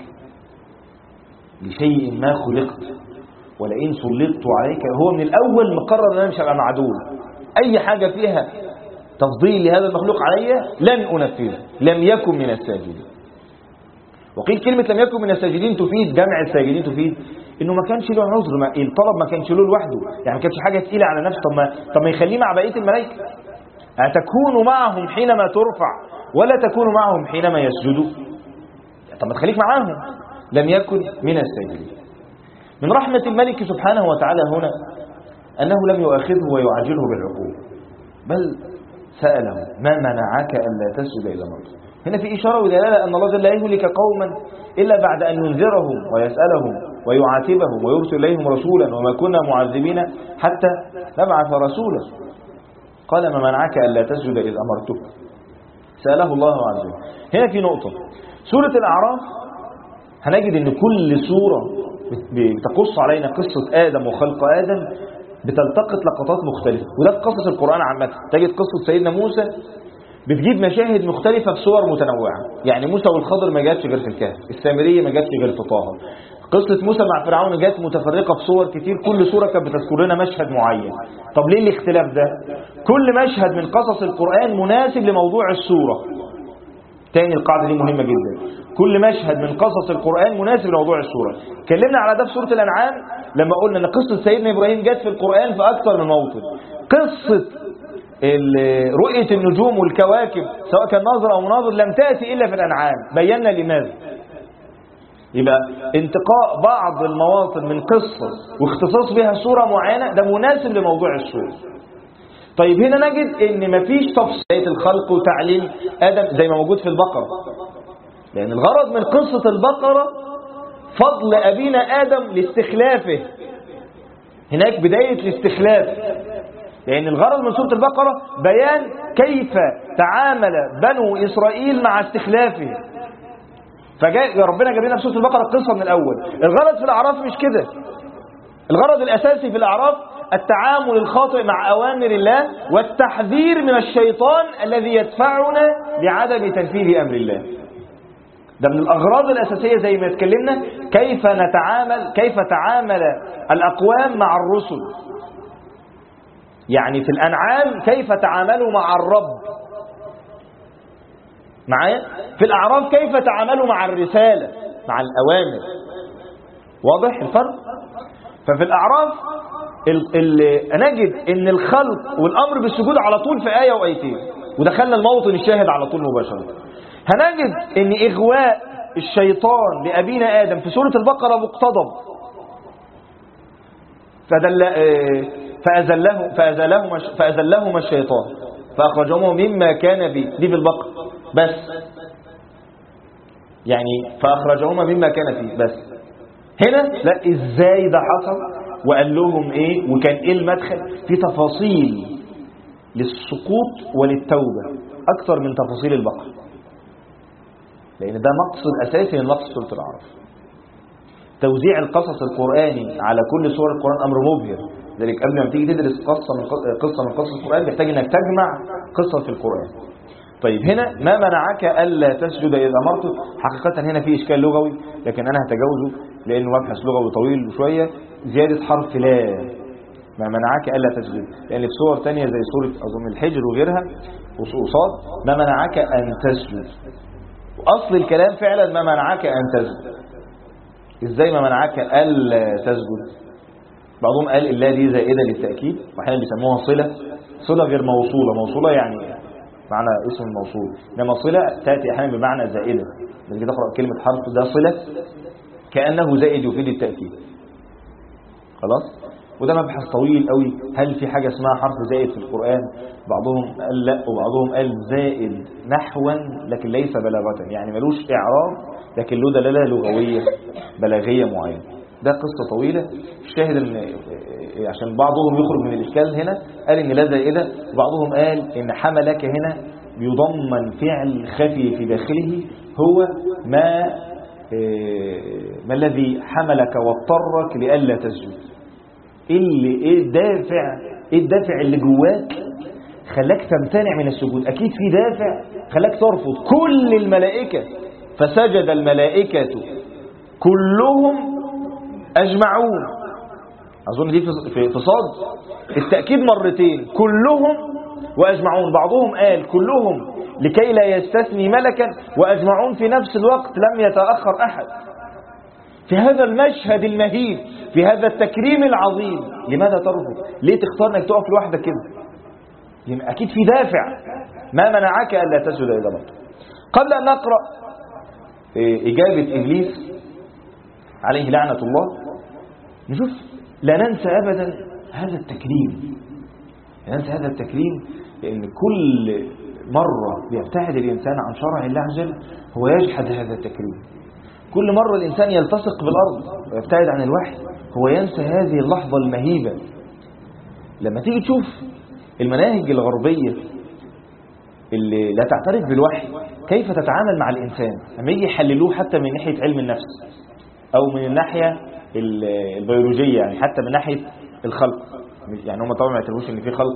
[SPEAKER 1] لشيء ما خلقت ولئن سلطت عليك. هو من الأول مقرر أن أنا مش هبقى معدول. أي حاجة فيها تفضيل لهذا المخلوق علي لن أنفذه. لم يكن من الساجدين. وقيل كلمة لم يكن من الساجدين تفيد جمع الساجدين، تفيد إنه ما كانش له عذر، الطلب ما كانش له لوحده، يعني ما كانش حاجة تقيلة على نفسه. طب ما يخليه مع بقية الملائكة. أتكون معهم حينما ترفع ولا تكون معهم حينما يسجدوا؟ طب ما تخليك معاهم. لم يكن من الساجدين. من رحمة الملك سبحانه وتعالى هنا أنه لم يؤاخذه ويعجله بالعقوبة، بل سأله ما منعك ألا تسجد إلى مرض. هنا في إشارة ودلالة أن الله جل لا يهلك قوما إلا بعد أن ينذرهم ويسألهم ويعاتبهم ويرسل إليهم رسولا وما كنا معذبين حتى نبعث رسولا. قال ما منعك ألا تسجد إذ أمرتك. سأله الله عز وجل. هنا في نقطة، سورة الأعراف هنجد أن كل سورة بتقص علينا قصة آدم وخلق آدم بتلتقط لقطات مختلفة، وده في قصص القرآن عامة. تجد قصة سيدنا موسى بتجيب مشاهد مختلفة في صور متنوعة. يعني موسى والخضر ما جاتش غير في الكهف، السامرية ما جاتش غير في طه، قصة موسى مع فرعون جات متفرقة في صور كتير، كل صورة كانت بتذكر لنا مشهد معين. طب ليه الاختلاف ده؟ كل مشهد من قصص القرآن مناسب لموضوع السورة. تاني القاعدة دي مهمة جدا، كل مشهد من قصص القرآن مناسب لموضوع السورة. اتكلمنا على ده في سورة الأنعام لما قلنا ان قصة سيدنا إبراهيم جت في القرآن في أكثر من موطن. قصة رؤية النجوم والكواكب سواء كان ناظر أو مناظر لم تأتي إلا في الأنعام، بينا لماذا. يبقى انتقاء بعض المواطن من قصة واختصاص بها سورة معينة ده مناسب لموضوع السورة. طيب هنا نجد ان مفيش تفصيل الخلق وتعليم آدم زي ما موجود في البقرة، لأن الغرض من قصة البقرة فضل أبينا آدم لاستخلافه، هناك بداية الاستخلاف، لأن الغرض من سورة البقرة بيان كيف تعامل بنو إسرائيل مع استخلافه. فجاء ربنا جاب لنا في سورة البقرة القصة من الأول. الغرض في الأعراف مش كده، الغرض الأساسي في الأعراف التعامل الخاطئ مع أوامر الله والتحذير من الشيطان الذي يدفعنا لعدم تنفيذ أمر الله. ده من الأغراض الأساسية زي ما اتكلمنا كيف تعامل الأقوام مع الرسل. يعني في الأنعام كيف تعاملوا مع الرب معايا، في الأعراف كيف تعاملوا مع الرسالة مع الأوامر. واضح الفرق؟ ففي الأعراف نجد ان الخلق والأمر بالسجود على طول في آية وآيتين، ودخلنا الموطن الشاهد على طول مباشرة. هنجد ان إغواء الشيطان لأبينا آدم في سورة البقرة مقتضب، فأزلهما الشيطان فأخرجهما مما كان فيه، دي في البقرة بس، يعني فأخرجهما مما كان فيه بس. هنا لا، ازاي ده حصل وقال لهم ايه وكان ايه المدخل، في تفاصيل للسقوط وللتوبة اكثر من تفاصيل البقرة، لان ده مقصد اساسي من مقصد سورة الأعراف. توزيع القصص القرآني على كل سور القرآن امر مبهر، لذلك قبل ما تيجي تدرس قصة من قصص القرآن محتاج انك تجمع قصة في القرآن. طيب هنا ما منعك ألا تسجد إذا أمرتك، حقيقة هنا في إشكال لغوي لكن أنا هتجاوزه لأنه مبحث لغوي طويل شوية. زيادة حرف لا، ما منعك ألا تسجد، لأن في صور تانية زي سورة أظن الحجر وغيرها وصاد ما منعك أن تسجد، وأصل الكلام فعلا ما منعك أن تسجد. إزاي ما منعك ألا تسجد؟ بعضهم قال إلا دي زائدة للتأكيد، وأحيانا بيسموها صلة غير موصولة يعني معنى اسم الموصول، انما صلة تأتي احيانا بمعنى زائدة، لما تقرأ كلمة حرف ده صلة كأنه زائد يفيد التأكيد. خلاص، وده مبحث طويل قوي، هل في حاجة اسمها حرف زائد في القرآن؟ بعضهم قال لا، وبعضهم قال زائد نحوا لكن ليس بلاغة، يعني ملوش إعراب لكن له دلالة لغوية بلاغية معينة. ده قصة طويلة. الشاهد ان عشان بعضهم يخرج من الإشكال هنا قال ان لا زائدة، وبعضهم قال ان حملك هنا يضمن فعل خفي في داخله هو ما الذي حملك واضطرك لألا تسجد. ايه الدافع اللي جواك خلاك تمتنع من السجود؟ اكيد في دافع خلاك ترفض. كل الملائكة فسجد الملائكة كلهم أجمعون، أظن دي في صاد التأكيد مرتين، كلهم وأجمعون. بعضهم قال كلهم لكي لا يستثني ملكا، وأجمعون في نفس الوقت لم يتأخر أحد. في هذا المشهد المهيب، في هذا التكريم العظيم، لماذا ترفض؟ ليه تختار انك تقف لوحدك كده؟ يعني أكيد في دافع. ما منعك ألا تسجد إذا أمرت. قبل أن نقرأ إجابة إبليس عليه لعنة الله، نشوف لا ننسى أبدا هذا التكريم، لا ننسى هذا التكريم، لأن كل مرة بيبتعد الإنسان عن شرع الله عز وجل هو يجحد هذا التكريم. كل مرة الإنسان يلتصق بالأرض ويبتعد عن الوحي هو ينسى هذه اللحظة المهيبة. لما تيجي تشوف المناهج الغربية اللي لا تعترف بالوحي كيف تتعامل مع الإنسان لما يجي يحللوه حتى من ناحية علم النفس أو من الناحية البيولوجية، يعني حتى من ناحية الخلق. يعني هم طبعا ما يعترفوش ان في خلق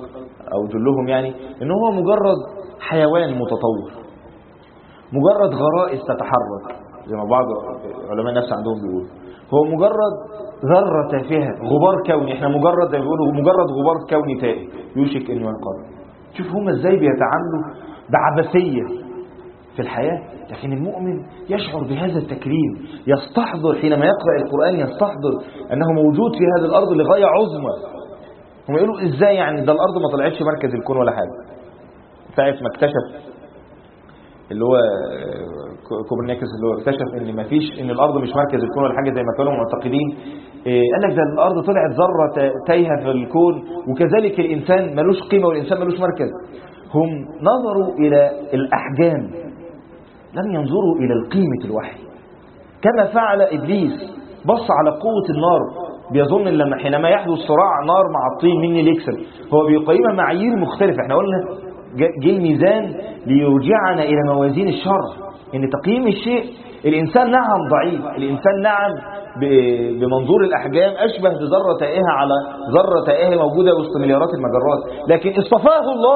[SPEAKER 1] أو جلهم يعني إن هو مجرد حيوان متطور، مجرد غرائز تتحرك زي ما بعض علماء النفس عندهم بيقولوا، هو مجرد ذرة تافهة، غبار كوني، احنا مجرد زي ما بيقولوا مجرد غبار كوني تائه يوشك ان ينقضي. شوف هم ازاي بيتعاملوا بعبثية في الحياة. لكن المؤمن يشعر بهذا التكريم، يستحضر حينما يقرأ القرآن يستحضر أنه موجود في هذه الأرض لغاية عظمى. هم يقولوا ازاي يعني ده الأرض ما طلعتش مركز الكون ولا حاجة. ساعة ما اكتشف اللي هو كوبرنيكوس اللي هو اكتشف ان مفيش، ان الارض مش مركز الكون ولا حاجه زي ما كانوا معتقدين، قال لك ده الارض طلعت ذره تايهه في الكون، وكذلك الانسان ملوش قيمه والانسان ملوش مركز. هم نظروا الى الاحجام، لم ينظروا الى القيمه الوحي. كما فعل ابليس، بص على قوه النار، بيظن ان لما حينما يحدث صراع نار مع الطين مين اللي يكسب، هو بيقيمها معايير مختلفه. احنا قلنا جه الميزان ليرجعنا إلى موازين الشرع، إن تقييم الشيء الإنسان نعم ضعيف، الإنسان نعم بمنظور الأحجام أشبه بذرة تائهة على ذرة تائهة موجودة وسط مليارات المجرات، لكن اصطفاه الله،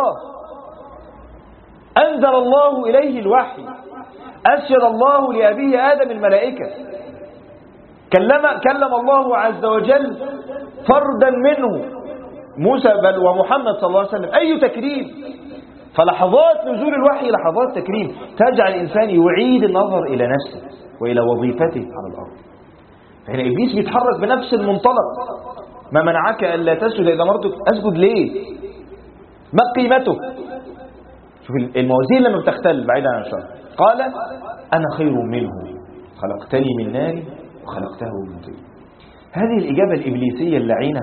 [SPEAKER 1] أنزل الله إليه الوحي، أسجد الله لأبيه آدم الملائكة، كلم الله عز وجل فردا منه موسى بل ومحمد صلى الله عليه وسلم. أي تكريم! فلحظات نزول الوحي لحظات تكريم تجعل الإنسان يعيد النظر إلى نفسه وإلى وظيفته على الأرض. فهنا إبليس بيتحرك بنفس المنطلق، ما منعك ألا تسجد إذا مرتك، أسجد ليه؟ ما قيمته؟ شوف الموازين لما بتختل بعيدا عن الشر. قال أنا خير منه خلقتني من نار وخلقته من طين. هذه الإجابة الإبليسية اللعينة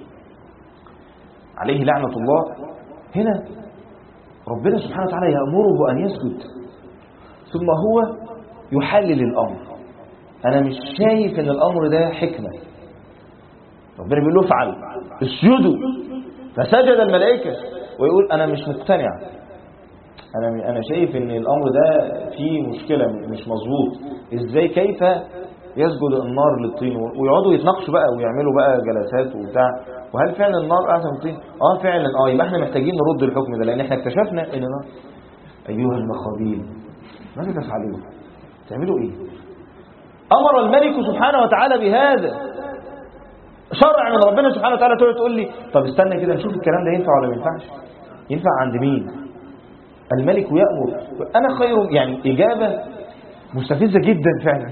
[SPEAKER 1] عليه لعنة الله، هنا ربنا سبحانه وتعالى يأمره أن يسجد، ثم هو يحلل الأمر. أنا مش شايف أن الأمر ده حكمة. ربنا بيقول له افعل، اسجدوا، فسجد الملائكة، ويقول أنا مش مقتنع، أنا شايف أن الأمر ده فيه مشكلة مش مظبوط. إزاي كيف يسجد النار للطين؟ ويقعدوا يتناقشوا بقى ويعملوا بقى جلسات وبتاع، وهل فعلا النار احسن من الطين؟ فعلا يبقى احنا محتاجين نرد الحكم ده، لان احنا اكتشفنا ان النار. ايها المخابيل ماذا تفعلون؟ تعملوا ايه؟ امر الملك سبحانه وتعالى بهذا، شرع من ربنا سبحانه وتعالى. تقول لي طب استنى كده نشوف الكلام ده ينفع ولا ما ينفعش. ينفع عند مين؟ الملك يأمر. انا خير، يعني اجابه مستفزه جدا فعلا.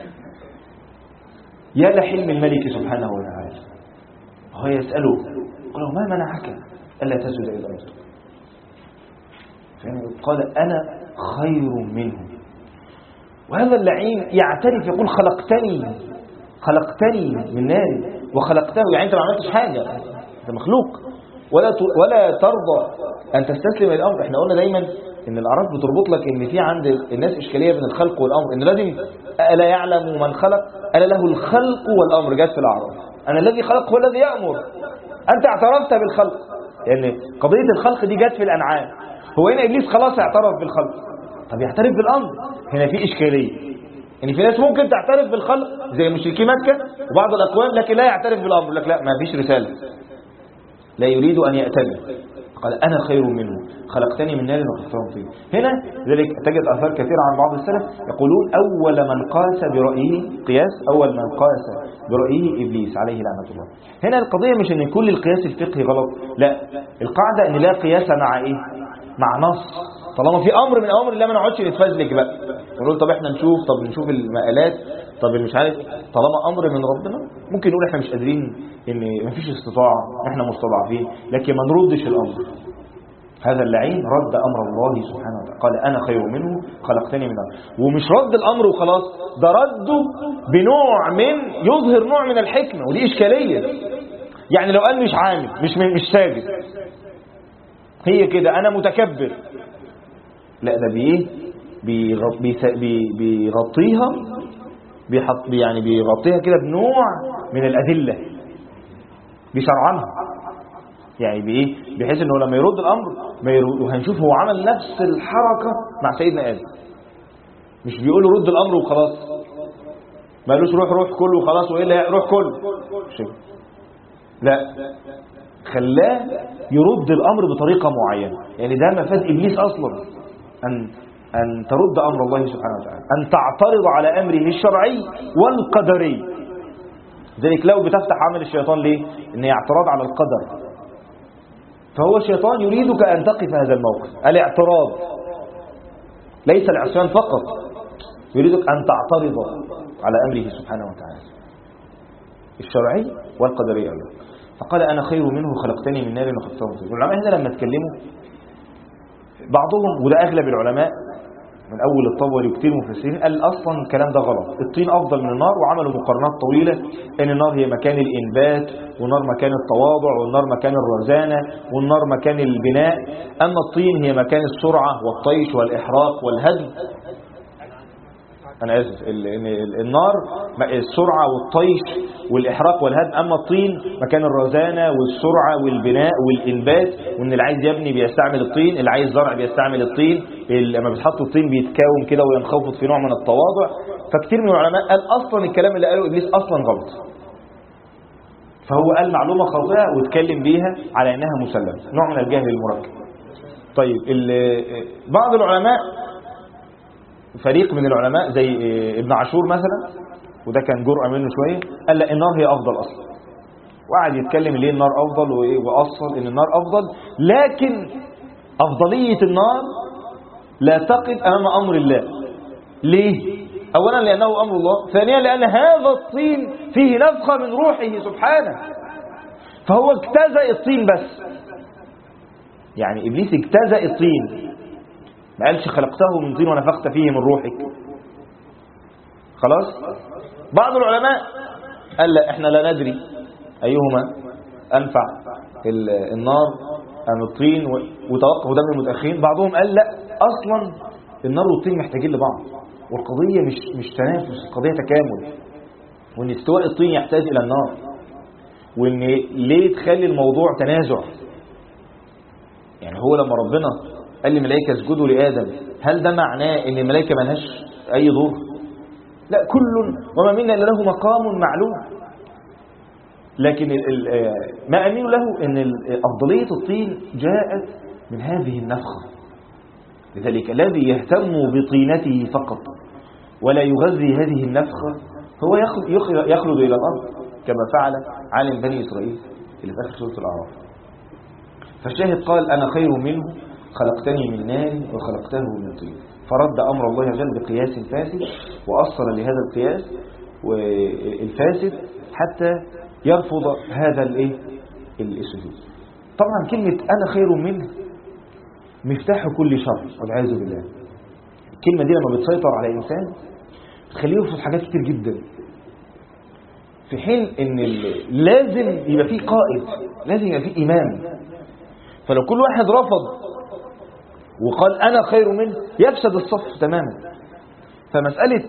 [SPEAKER 1] يا لحلم الملك سبحانه وتعالى، هو يسأله قال ما منعك ألا تسجد إلى ربك؟ قال أنا خير منه. وهذا اللعين يعترف يقول خلقتني من نار وخلقته، يعني أنت ما عملتش حاجة، أنت مخلوق، ولا ترضى أن تستسلم الأمر. احنا قلنا دايما ان الأعراف بتربط لك ان في عند الناس إشكالية بين الخلق والأمر، ان لازم ألا يعلم من خلق ألا له الخلق والأمر. جت في الأعراف أنا الذي خلق هو الذي يأمر، أنت اعترفت بالخلق، يعني قضية الخلق دي جت في الأنعام. هو هنا إبليس خلاص اعترف بالخلق، طب يعترف بالأمر؟ هنا في إشكالية، يعني في ناس ممكن تعترف بالخلق زي مشركي مكة وبعض الأقوام، لكن لا يعترف بالأمر، لك لا ما فيش رسالة، لا يريد أن يأتمر. قال أنا خير منه خلقتني من نار وخلقته من طين. هنا ذلك تجد آثار كثيرة عن بعض السلف يقولون أول من قاس برأيه قياس، أول من قاس برأيه إبليس عليه لعنة الله. هنا القضية مش أن كل القياس الفقهي غلط، لا، القاعدة أن لا قياس مع إيه؟ مع نص. طالما في أمر من أمر الله ما نقعدش نتفزلك بقى ونقول طب احنا نشوف المقالات، طب مش عارف. طالما أمر من ربنا ممكن نقول احنا مش قادرين، ان مفيش استطاعة، احنا مستضعفين، لكن ما نردش الأمر. هذا اللعين رد أمر الله سبحانه وتعالى، قال أنا خير منه خلقتني من نار. ومش رد الأمر وخلاص، ده رده بنوع من يظهر نوع من الحكمة، ودي إشكالية. يعني لو قال مش عامل مش ساجد، هي كده أنا متكبر، لا ده بيغطيها، يعني بيغطيها كده بنوع من الأدلة، بيشرعنها، يعني بحيث انه لما يرد الامر وهنشوف هو عمل نفس الحركة مع سيدنا آدم. مش بيقول له رد الامر وخلاص، ما قالوش روح كل وخلاص، والا روح كل لا، خلاه يرد الأمر بطريقة معينة. يعني ده مفاد إبليس أصلا، أن ترد أمر الله سبحانه وتعالى، أن تعترض على أمره الشرعي والقدري. ذلك لو بتفتح عمل الشيطان ليه؟ إن اعتراض على القدر. فهو الشيطان يريدك أن تقف هذا الموقف، الاعتراض ليس العصيان فقط، يريدك أن تعترض على أمره سبحانه وتعالى الشرعي والقدري أيضا. فقال أنا خير منه خلقتني من نار وخلقته من طين. العلماء هنا لما اتكلموا بعضهم، وده أغلب العلماء من أول الطبري وكتير مفسرين، قال أصلا الكلام ده غلط، الطين أفضل من النار، وعملوا مقارنات طويلة إن النار هي مكان الإنبات، والنار مكان التواضع، والنار مكان الرزانة، والنار مكان البناء، أما الطين هي مكان السرعة والطيش والإحراق والهدم. أنا آسف، النار السرعة والطيش والإحراق والهدم، أما الطين مكان الرزانة والسرعة والبناء والإنبات، وإن اللي عايز يبني بيستعمل الطين، اللي عايز زرع بيستعمل الطين، لما بتحط الطين بيتكاوم كده وينخفض في نوع من التواضع. فكتير من العلماء قال أصلا الكلام اللي قاله إبليس أصلا غلط، فهو قال معلومة خاطئة واتكلم بيها على أنها مسلمة، نوع من الجهل المركب. طيب بعض العلماء، فريق من العلماء زي ابن عاشور مثلا، وده كان جرأة منه شوية، قال لا النار هي أفضل أصلا، وقعد يتكلم ليه النار أفضل وأصل إن النار أفضل، لكن أفضلية النار لا تقف أمام أمر الله. ليه؟ أولا لأنه أمر الله، ثانيا لأن هذا الطين فيه نفخة من روحه سبحانه، فهو اجتزأ الطين بس. يعني إبليس اجتزأ الطين، ما قالش خلقته من طين ونفخت فيه من روحك. خلاص. بعض العلماء قال لا احنا لا ندري أيهما أنفع، النار أم الطين، وتوقفوا ده من المتأخرين. بعضهم قال لا أصلا النار والطين محتاجين لبعض، والقضية مش تنافس، القضية تكامل، وإن استواء الطين يحتاج إلى النار، وإن ليه تخلي الموضوع تنازع. يعني هو لما ربنا قال للملائكة اسجدوا لآدم، هل ده معناه إن الملائكة مالهاش أي دور؟ لا، كل وما منا إلا له مقام معلوم. لكن ما أمين له أن أفضلية الطين جاءت من هذه النفخة. لذلك الذي يهتم بطينته فقط ولا يغذي هذه النفخة هو يخلد إلى الأرض، كما فعل عالم بني إسرائيل اللي في آخر سورة الأعراف. فالشاهد قال أنا خير منه خلقتني من نار وخلقته من طين، فرد أمر الله عز وجل بقياس فاسد، وأصل لهذا القياس والفاسد حتى يرفض هذا السجود. طبعا كلمة أنا خير منه مفتاح كل شر والعياذ بالله. الكلمة دي لما بتسيطر على إنسان تخليه يرفض حاجات كتير جدا، في حين إن لازم يبقى فيه قائد، لازم يبقى فيه إمام. فلو كل واحد رفض وقال أنا خير منه يفسد الصف تماما. فمسألة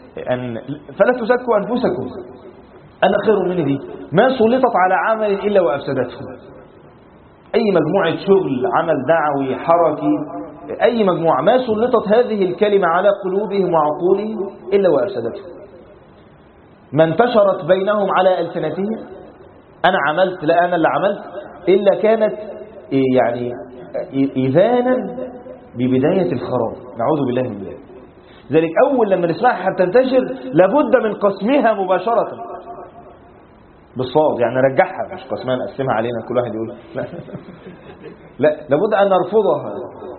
[SPEAKER 1] فلا تزكوا أنفسكم، أنا خير منه دي ما سلطت على عمل إلا وأفسدته. أي مجموعة شغل، عمل دعوي، حركي، أي مجموعة ما سلطت هذه الكلمة على قلوبهم وعقولهم إلا وأفسدته. ما انتشرت بينهم على ألسنتهم أنا عملت، لا أنا اللي عملت، إلا كانت يعني إذانا ببداية الخراب، نعوذ بالله من ذلك. ذلك أول لما نسمعها تنتشر لابد من قسمها مباشرة بالصاد، يعني نرجعها، مش قسمها نقسمها علينا كل واحد يقول لا لابد أن نرفضها.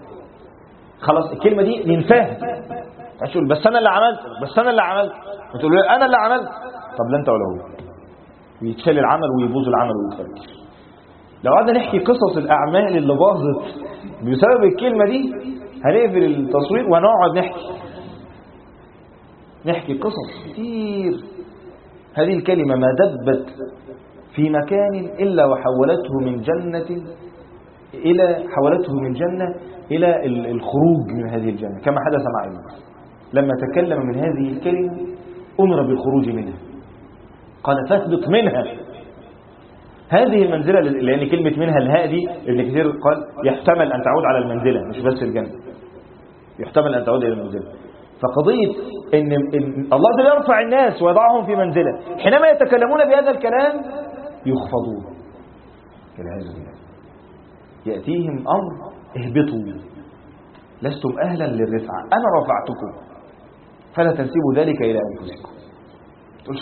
[SPEAKER 1] خلاص الكلمة دي ننفاها، تقول بس أنا اللي عملت، بس أنا اللي عملت، وتقول له أنا اللي عملت. طب لا أنت ولا هو، ويتشال العمل ويبوظ العمل ويتفرج. لو قعدنا نحكي قصص الأعمال اللي باظت بسبب الكلمة دي هنقفل التصوير ونقعد نحكي قصص كتير. هذه الكلمة ما دبت في مكان إلا وحولته من جنة إلى الخروج من هذه الجنة، كما حدث مع إبليس لما تكلم من هذه الكلمة أمر بالخروج منها، قال فاثبت منها. هذه المنزلة، لأن كلمة منها الهاء دي ابن كثير قال يحتمل أن تعود على المنزلة مش بس الجنة، يحتمل أن تعود إلى المنزلة. فقضية إن الله يرفع الناس ويضعهم في منزلة، حينما يتكلمون بهذا الكلام يخفضون، والعياذ بالله. يأتيهم أمر اهبطوا لستم أهلا للرفعة، أنا رفعتكم فلا تنسبوا ذلك إلى أنفسكم. تقولش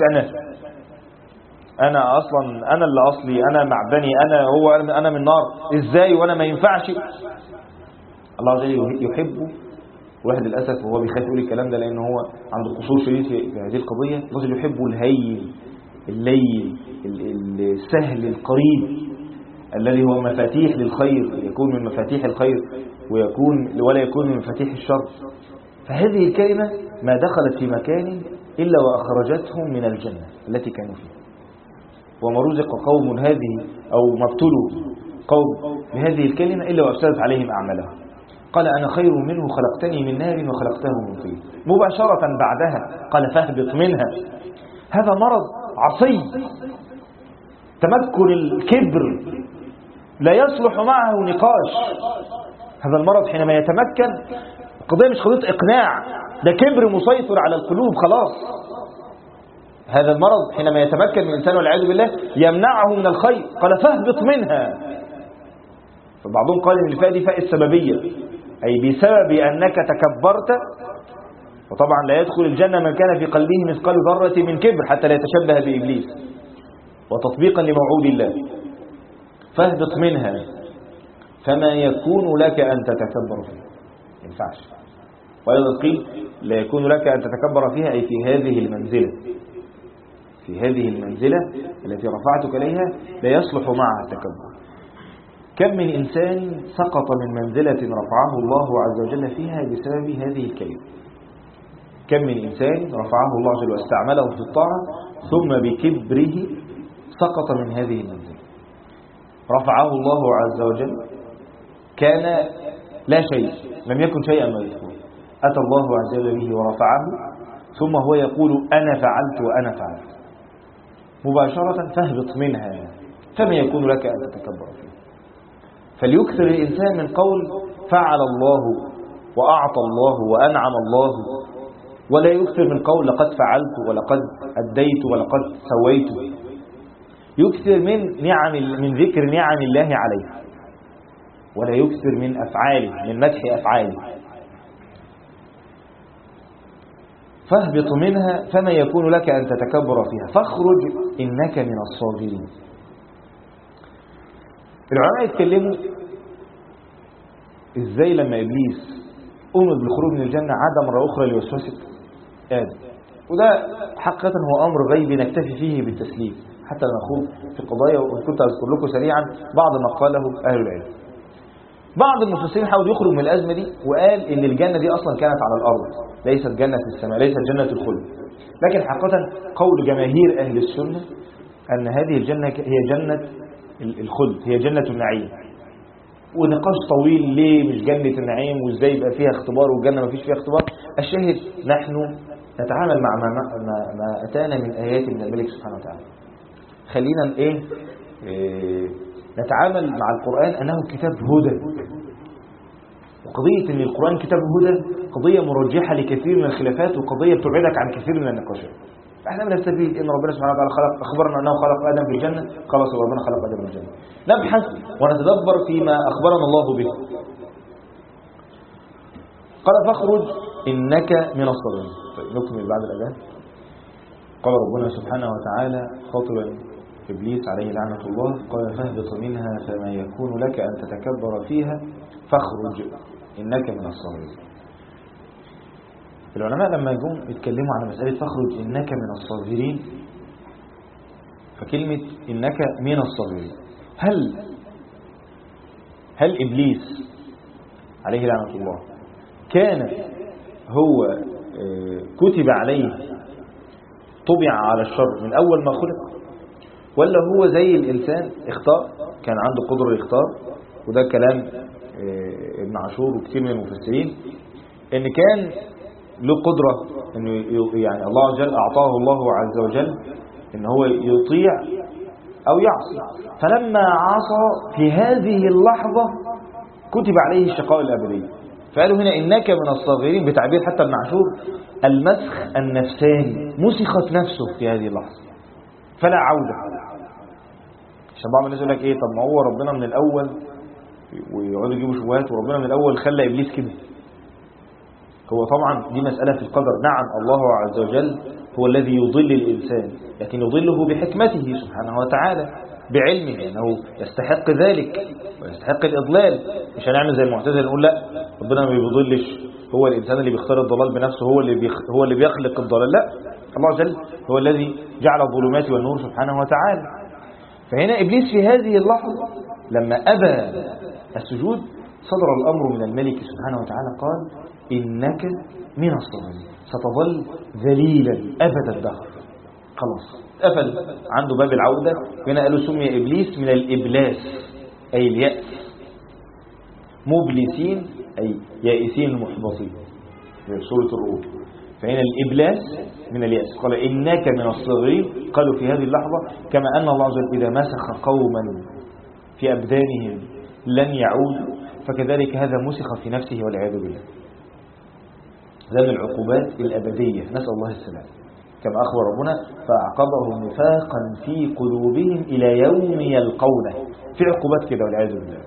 [SPEAKER 1] أنا أصلا أنا اللي أصلي، أنا معدني، أنا من نار، إزاي وأنا ما ينفعش. الله عز وجل يحبه. واحد للأسف وهو بيخاف يقول الكلام ده لأنه هو عنده قصور شديد في هذه القضية. الرجل يحب الهين اللين السهل القريب الذي هو مفاتيح للخير، يكون من مفاتيح الخير ولا يكون من مفاتيح الشر. فهذه الكلمة ما دخلت في مكان إلا وأخرجتهم من الجنة التي كانوا فيها. وما رزق قوم هذه أو ما ابتلوا قوم بهذه الكلمة إلا وأفسدت عليهم أعمالهم. قال أنا خير منه خلقتني من نار وخلقته من طين. مباشرة بعدها قال فاهبط منها. هذا مرض عصي، تمكن الكبر لا يصلح معه نقاش. هذا المرض حينما يتمكن، القضية مش قضية إقناع، ده كبر مسيطر على القلوب خلاص. هذا المرض حينما يتمكن من الإنسان والعياذ بالله يمنعه من الخير. قال فاهبط منها. فبعضهم قال إن الفاء دي فاء السببية، أي بسبب أنك تكبرت. وطبعا لا يدخل الجنة من كان في قلبه مثقال ذرة من كبر حتى لا يتشبه بإبليس، وتطبيقا لموعود الله. فاهبط منها فما يكون لك أن تتكبر فيها. ما ينفعش. وأيضا قيل لا يكون لك أن تتكبر فيها، أي في هذه المنزلة، في هذه المنزلة التي رفعتك إليها لا يصلح معها التكبر. كم من إنسان سقط من منزلة رفعه الله عز وجل فيها بسبب هذه الكلمة. كم من إنسان رفعه الله عز وجل واستعمله في الطاعة ثم بكبره سقط من هذه المنزلة. رفعه الله عز وجل كان لا شيء، لم يكن شيئا مذكورا، أتى الله عز وجل به ورفعه ثم هو يقول أنا فعلت وأنا فعلت مباشرة. فاهبط منها فما يكون لك أن تتكبر فيه. فليكثر الإنسان من قول فعل الله وأعطى الله وأنعم الله، ولا يكثر من قول لقد فعلت ولقد أديت ولقد سويت. يكثر من ذكر نعم الله عليه، ولا يكثر من أفعاله، من مدح أفعاله. فاهبط منها فما يكون لك أن تتكبر فيها فاخرج إنك من الصاغرين. العلماء يتكلموا إزاي لما إبليس أمر بالخروج من الجنة عاد مرة أخرى لوسوسة آدم. وده حقيقة هو أمر غيبي نكتفي فيه بالتسليم حتى نخوض في القضايا. وكنت أذكر لكم سريعا بعض ما قاله أهل العلم. بعض المفسرين حاول يخرج من الأزمة دي وقال إن الجنة دي أصلا كانت على الأرض، ليست جنة السماء، ليست جنة الخلد. لكن حقيقة قول جماهير أهل السنة أن هذه الجنة هي جنة الخلد، هي جنة النعيم. ونقاش طويل ليه مش جنة النعيم وإزاي يبقى فيها اختبار والجنة ما فيش فيها اختبار. الشاهد نحن نتعامل مع ما أتانا من آيات من الملك سبحانه وتعالى. خلينا نتعامل مع القرآن أنه كتاب هدى. وقضية أن القرآن كتاب هدى قضية مرجحة لكثير من الخلافات، وقضية بتبعدك عن كثير من النقاشات. فإحنا بنستفيد إن ربنا سبحانه وتعالى أخبرنا أنه خلق آدم في الجنة، خلاص ربنا خلق آدم في الجنة. نبحث ونتدبر فيما أخبرنا الله به. قال فاخرج إنك من الصاغرين. طيب نكمل بعد الأذان. قال ربنا سبحانه وتعالى خاطبا إبليس عليه لعنة الله قال فاهبط منها فما يكون لك أن تتكبر فيها فاخرج إنك من الصاغرين. العلماء لما جم يتكلموا عن مسألة فاخرج إنك من الصاغرين، فكلمة إنك من الصاغرين هل إبليس عليه لعنة الله كان هو كتب عليه طبع على الشر من أول ما خلق، ولا هو زي الإنسان اختار، كان عنده قدرة يختار؟ وده كلام ابن عاشور وكثير من المفسرين ان كان له قدرة انه يعني الله عز وجل اعطاه الله عز وجل ان هو يطيع او يعصي. فلما عصى في هذه اللحظة كتب عليه الشقاء الابدي. فقالوا هنا انك من الصاغرين بتعبير حتى ابن عاشور المسخ النفساني، مسخت نفسه في هذه اللحظة فلا عودة. عشان بعض الناس يقول لك ايه، طب ما هو ربنا من الاول، ويقعدوا يجيبوا شبهات، وربنا من الاول خلى ابليس كده. هو طبعا دي مسألة في القدر. نعم الله عز وجل هو الذي يضل الإنسان، لكن يضله بحكمته سبحانه وتعالى بعلمه، لأنه يستحق ذلك ويستحق الإضلال. مش هنعمل زي المعتزلة نقول لا ربنا ما بيضلش، هو الإنسان اللي بيختار الضلال بنفسه، هو اللي بيخلق الضلال. لا، الله عز وجل هو الذي جعل الظلمات والنور سبحانه وتعالى. فهنا إبليس في هذه اللحظة لما أبى السجود صدر الأمر من الملك سبحانه وتعالى، قال إنك من الصاغرين، ستظل ذليلا أبد الدهر. خلاص قفل عنده باب العودة. هنا قالوا سمي إبليس من الإبلاس أي اليأس، مبلسين أي يائسين المحبطين في سورة الروم. فهنا الإبلاس من اليأس. قال إنك من الصاغرين، قالوا في هذه اللحظة كما أن الله عز وجل إذا مسخ قوما في أبدانهم لن يعودوا، فكذلك هذا مسخ في نفسه والعياذ بالله. هذا من العقوبات الأبدية، نسأل الله السلام. كما أخبر ربنا فأعقبهم نفاقا في قلوبهم إلى يوم يلقونه. في عقوبات كده والعياذ بالله.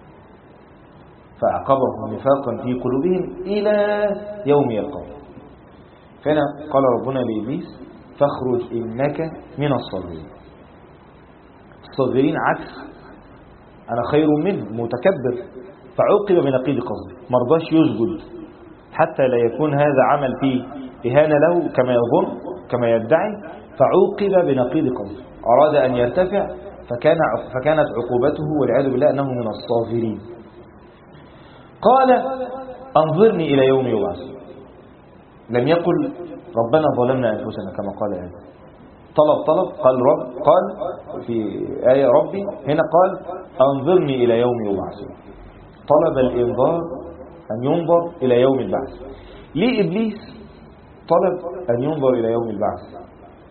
[SPEAKER 1] فأعقبهم نفاقا في قلوبهم إلى يوم يلقونه. فهنا قال ربنا لإبليس فاخرج إنك من الصاغرين. الصاغرين عكس أنا خير منه، متكبر، فعوقب بنقيض قصده، مرضاش يسجد حتى لا يكون هذا عمل فيه إهانة له كما يظن كما يدعي، فعوقب بنقيض قصده، أراد أن يرتفع فكانت عقوبته والعياذ بالله أنه من الصاغرين. قال أنظرني إلى يوم يبعث. لم يقل ربنا ظلمنا أنفسنا كما قال آدم، طلب قال في آية ربي، هنا قال أنظرني إلى يوم يبعث. طلب الإنظار أن ينظر إلى يوم البعث. ليه إبليس طلب أن ينظر إلى يوم البعث؟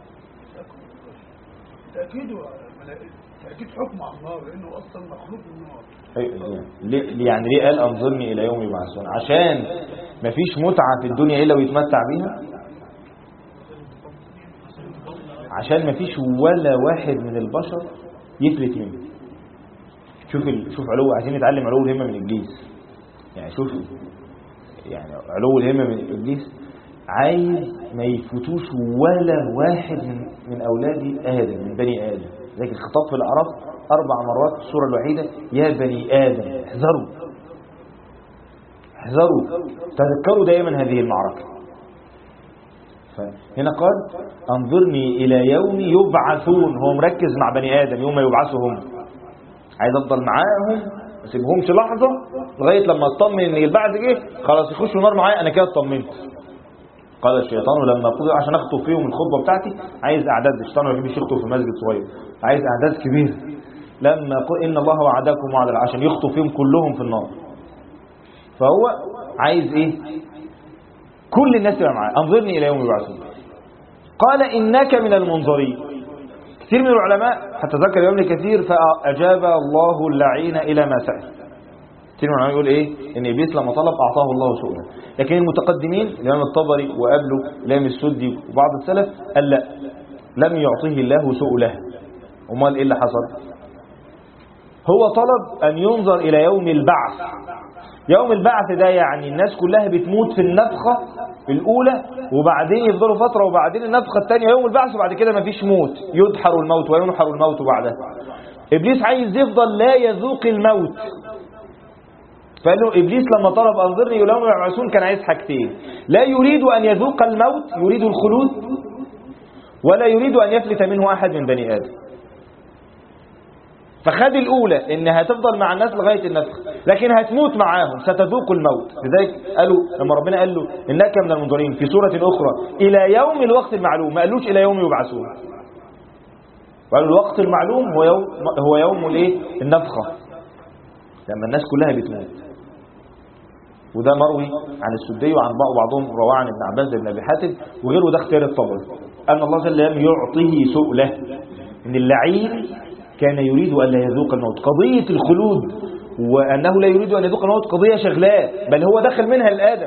[SPEAKER 2] تأكيد حكم على الله، لأنه أصلا مخلوق من النار.
[SPEAKER 1] يعني ليه قال أنظرني إلى يوم يبعثون؟ عشان مفيش متعة في الدنيا إلا ويتمتع بيها، عشان مفيش ولا واحد من البشر يفلت منه. شوف علو، عايزين نتعلم علو الهمة من إبليس. يعني شوف يعني علو الهمة من إبليس، عايز ما يفوتوش ولا واحد من أولاد آدم، من بني آدم. لكن الخطاب في الأعراف 4 مرات في السورة الوحيدة يا بني آدم احذروا تذكروا دائما هذه المعركة. فهنا قال أنظرني إلى يوم يبعثون. هو مركز مع بني آدم يوم يبعثهم، عايز أفضل معاهم ما سيبهمش لحظة لغاية لما اطمن ان البعث جه، خلاص يخشوا النار معايا انا كده اطمنت. قال الشيطان لما قضي عشان اخطب فيهم الخطبة بتاعتي، عايز اعداد. الشيطان ما بيجيش يخطب في مسجد صغير، عايز اعداد كبيرة. لما قل ان الله وعدكم وعد عشان يخطب فيهم كلهم في النار. فهو عايز ايه؟ كل الناس تبقى معاه. انظرني الى يوم يبعثون. قال انك من المنظرين. كثير من العلماء حتى ذكر يوم كثير فأجاب الله اللعين إلى ما سأل. كثير من العلماء يقول إيه؟ إن إبليس لما طلب أعطاه الله سؤله. لكن المتقدمين الإمام الطبري وقبله الإمام السدي وبعض السلف قال لا، لم يعطيه الله سؤله. أمال إيه اللي حصل؟ هو طلب أن ينظر إلى يوم البعث. يوم البعث ده يعني الناس كلها بتموت في النفخة الأولى، وبعدين يفضلوا فترة، وبعدين النفخة الثانية يوم البعث، وبعد كده مفيش موت، يدحر الموت وينحر الموت بعدها. إبليس عايز يفضل لا يذوق الموت. فقال له إبليس لما طلب أنظرني إلى يوم يبعثون كان عايز حاجتين: لا يريد أن يذوق الموت، يريد الخلود، ولا يريد أن يفلت منه أحد من بني آدم. فخد الأولى إنها هتفضل مع الناس لغاية النفخ، لكن هتموت معاهم، ستذوق الموت. لذلك قالوا لما ربنا قال له إنك من المنظرين في سورة أخرى إلى يوم الوقت المعلوم، ما قالوش إلى يوم يبعثون. قالوا الوقت المعلوم هو يوم الايه؟ النفخة، لما الناس كلها بتموت. وده مروي عن السدي وعن بعضهم رواه عن ابن عباس بن أبي حاتم وغيره، ده اختيار الطبري أن الله جل وعلا يعطيه سؤله، إن اللعين كان يريد أن لا يذوق الموت. قضية الخلود وأنه لا يريد أن يذوق الموت قضية شغلاه، بل هو دخل منها الآدم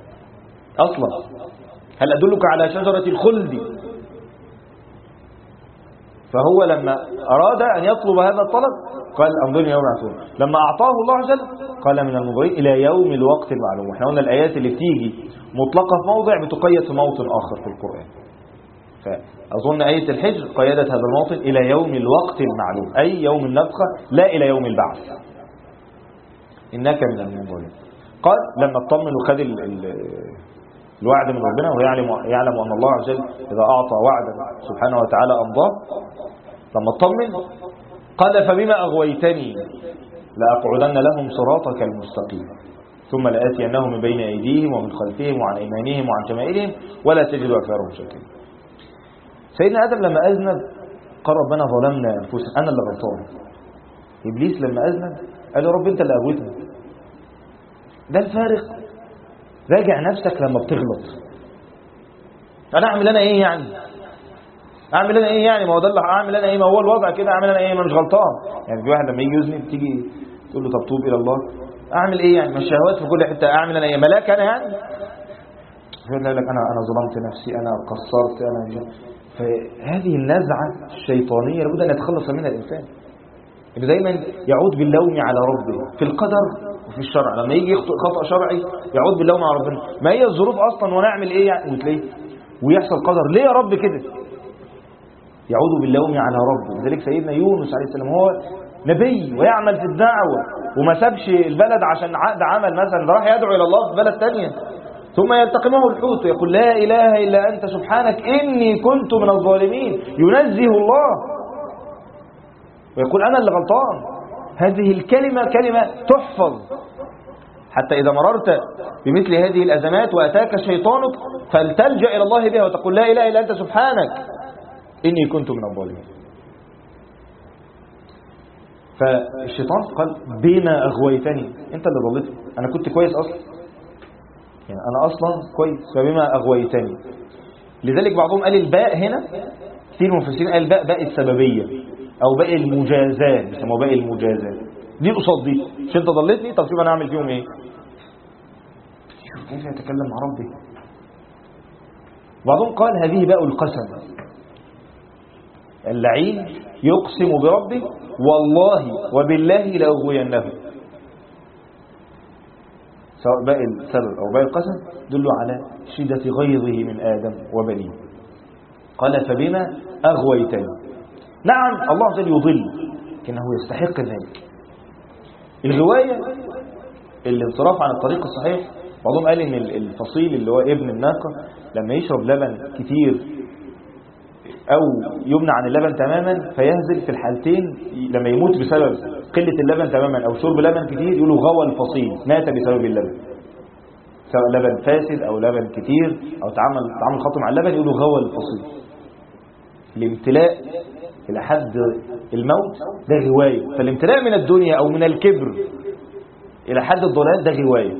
[SPEAKER 1] أصلا. هل أدلك على شجرة الخلد فهو لما أراد أن يطلب هذا الطلب قال أنظرني يوم يبعثون. لما أعطاه الله عز وجل قال من المنظرين إلى يوم الوقت المعلوم. احنا قلنا الآيات اللي بتيجي مطلقة في موضع بتقيد في موطن آخر في القرآن. فأظن آية الحجر قيدت هذا الموطن إلى يوم الوقت المعلوم، أي يوم النفخة لا إلى يوم البعث. إنك من المنظرين. قال لما اطمن وخد الوعد من ربنا ويعلم أن الله عز وجل إذا أعطى وعدا سبحانه وتعالى أمضاه، لما اطمن قال فبما أغويتني لأقعدن لهم صراطك المستقيم ثم لآتينهم من بين أيديهم ومن خلفهم وعن أيمانهم وعن شمائلهم ولا تجد أكثرهم شاكرين. سيدنا آدم لما أذنب قال ربنا ظلمنا أنفسنا، أنا اللي غلطان. إبليس لما أذنب قال له رب أنت اللي أغويتني. ده الفارق. راجع نفسك لما بتغلط. أنا أعمل أنا إيه يعني؟ أعمل أنا إيه يعني؟ ما هو ده اللي أعمل أنا إيه؟ ما هو الوضع كده. أعمل أنا إيه؟ ما مش غلطان. يعني في واحد لما يجي يذنب تيجي تقول له طب توب إلى الله. أعمل إيه يعني؟ ما الشهوات في كل حتة. أعمل أنا إيه؟ ملاك أنا يعني؟ يقول لك أنا ظلمت نفسي، أنا قصرت، أنا. فهذه النزعة الشيطانية لابد أن يتخلص منها الإنسان. اللي دايما يعود باللوم على ربه في القدر وفي الشرع. لما يجي يخطئ خطأ شرعي يعود باللوم على ربنا. ما هي الظروف أصلا ونعمل إيه يعني؟ وتلاقيه ويحصل قدر. ليه يا رب كده؟ يعود باللوم على ربه. لذلك سيدنا يونس عليه السلام هو نبي ويعمل في الدعوة وما سابش البلد عشان عقد عمل مثلا، ده راح يدعو إلى الله في بلد تانية. ثم يلتقمه الحوت ويقول لا إله إلا أنت سبحانك إني كنت من الظالمين. ينزه الله ويقول أنا اللي غلطان. هذه الكلمة كلمة تحفظ حتى إذا مررت بمثل هذه الأزمات وأتاك شيطانك فلتلجأ إلى الله بها وتقول لا إله إلا أنت سبحانك إني كنت من الظالمين. فالشيطان قال بما أغويتني، أنت اللي ضلتني. أنا كنت كويس أصلا، يعني أنا أصلا كويس، فبما أغويتني. لذلك بعضهم قال الباء هنا، كثير من المفسرين قال الباء باء السببية أو باء المجازات، بيسموها باء المجازات. دي قصاد دي، مش أنت ضلتني، طب شوف أنا أعمل فيهم إيه. شوف كيف يتكلم مع ربي. بعضهم قال هذه باء القسم. اللعين يقسم بربه والله وبالله لأغوينه. سواء باء السبب أو باء القسم دل على شدة غيظه من آدم وبنيه. قال فبما أغويتني. نعم الله عز وجل يضل لكنه يستحق ذلك. الغواية الانصراف عن الطريق الصحيح. بعضهم قال إن الفصيل اللي هو ابن الناقة لما يشرب لبن كتير أو يمنع عن اللبن تماما فيهزل، في الحالتين لما يموت بسبب قلة اللبن تماما أو شرب لبن كتير يقولوا غوى الفصيل، مات بسبب اللبن. سواء لبن فاسد أو لبن كتير أو تعامل خاطئ مع اللبن يقولوا غوى الفصيل. الامتلاء إلى حد الموت ده غواية. فالامتلاء من الدنيا أو من الكبر إلى حد الضلال ده غواية.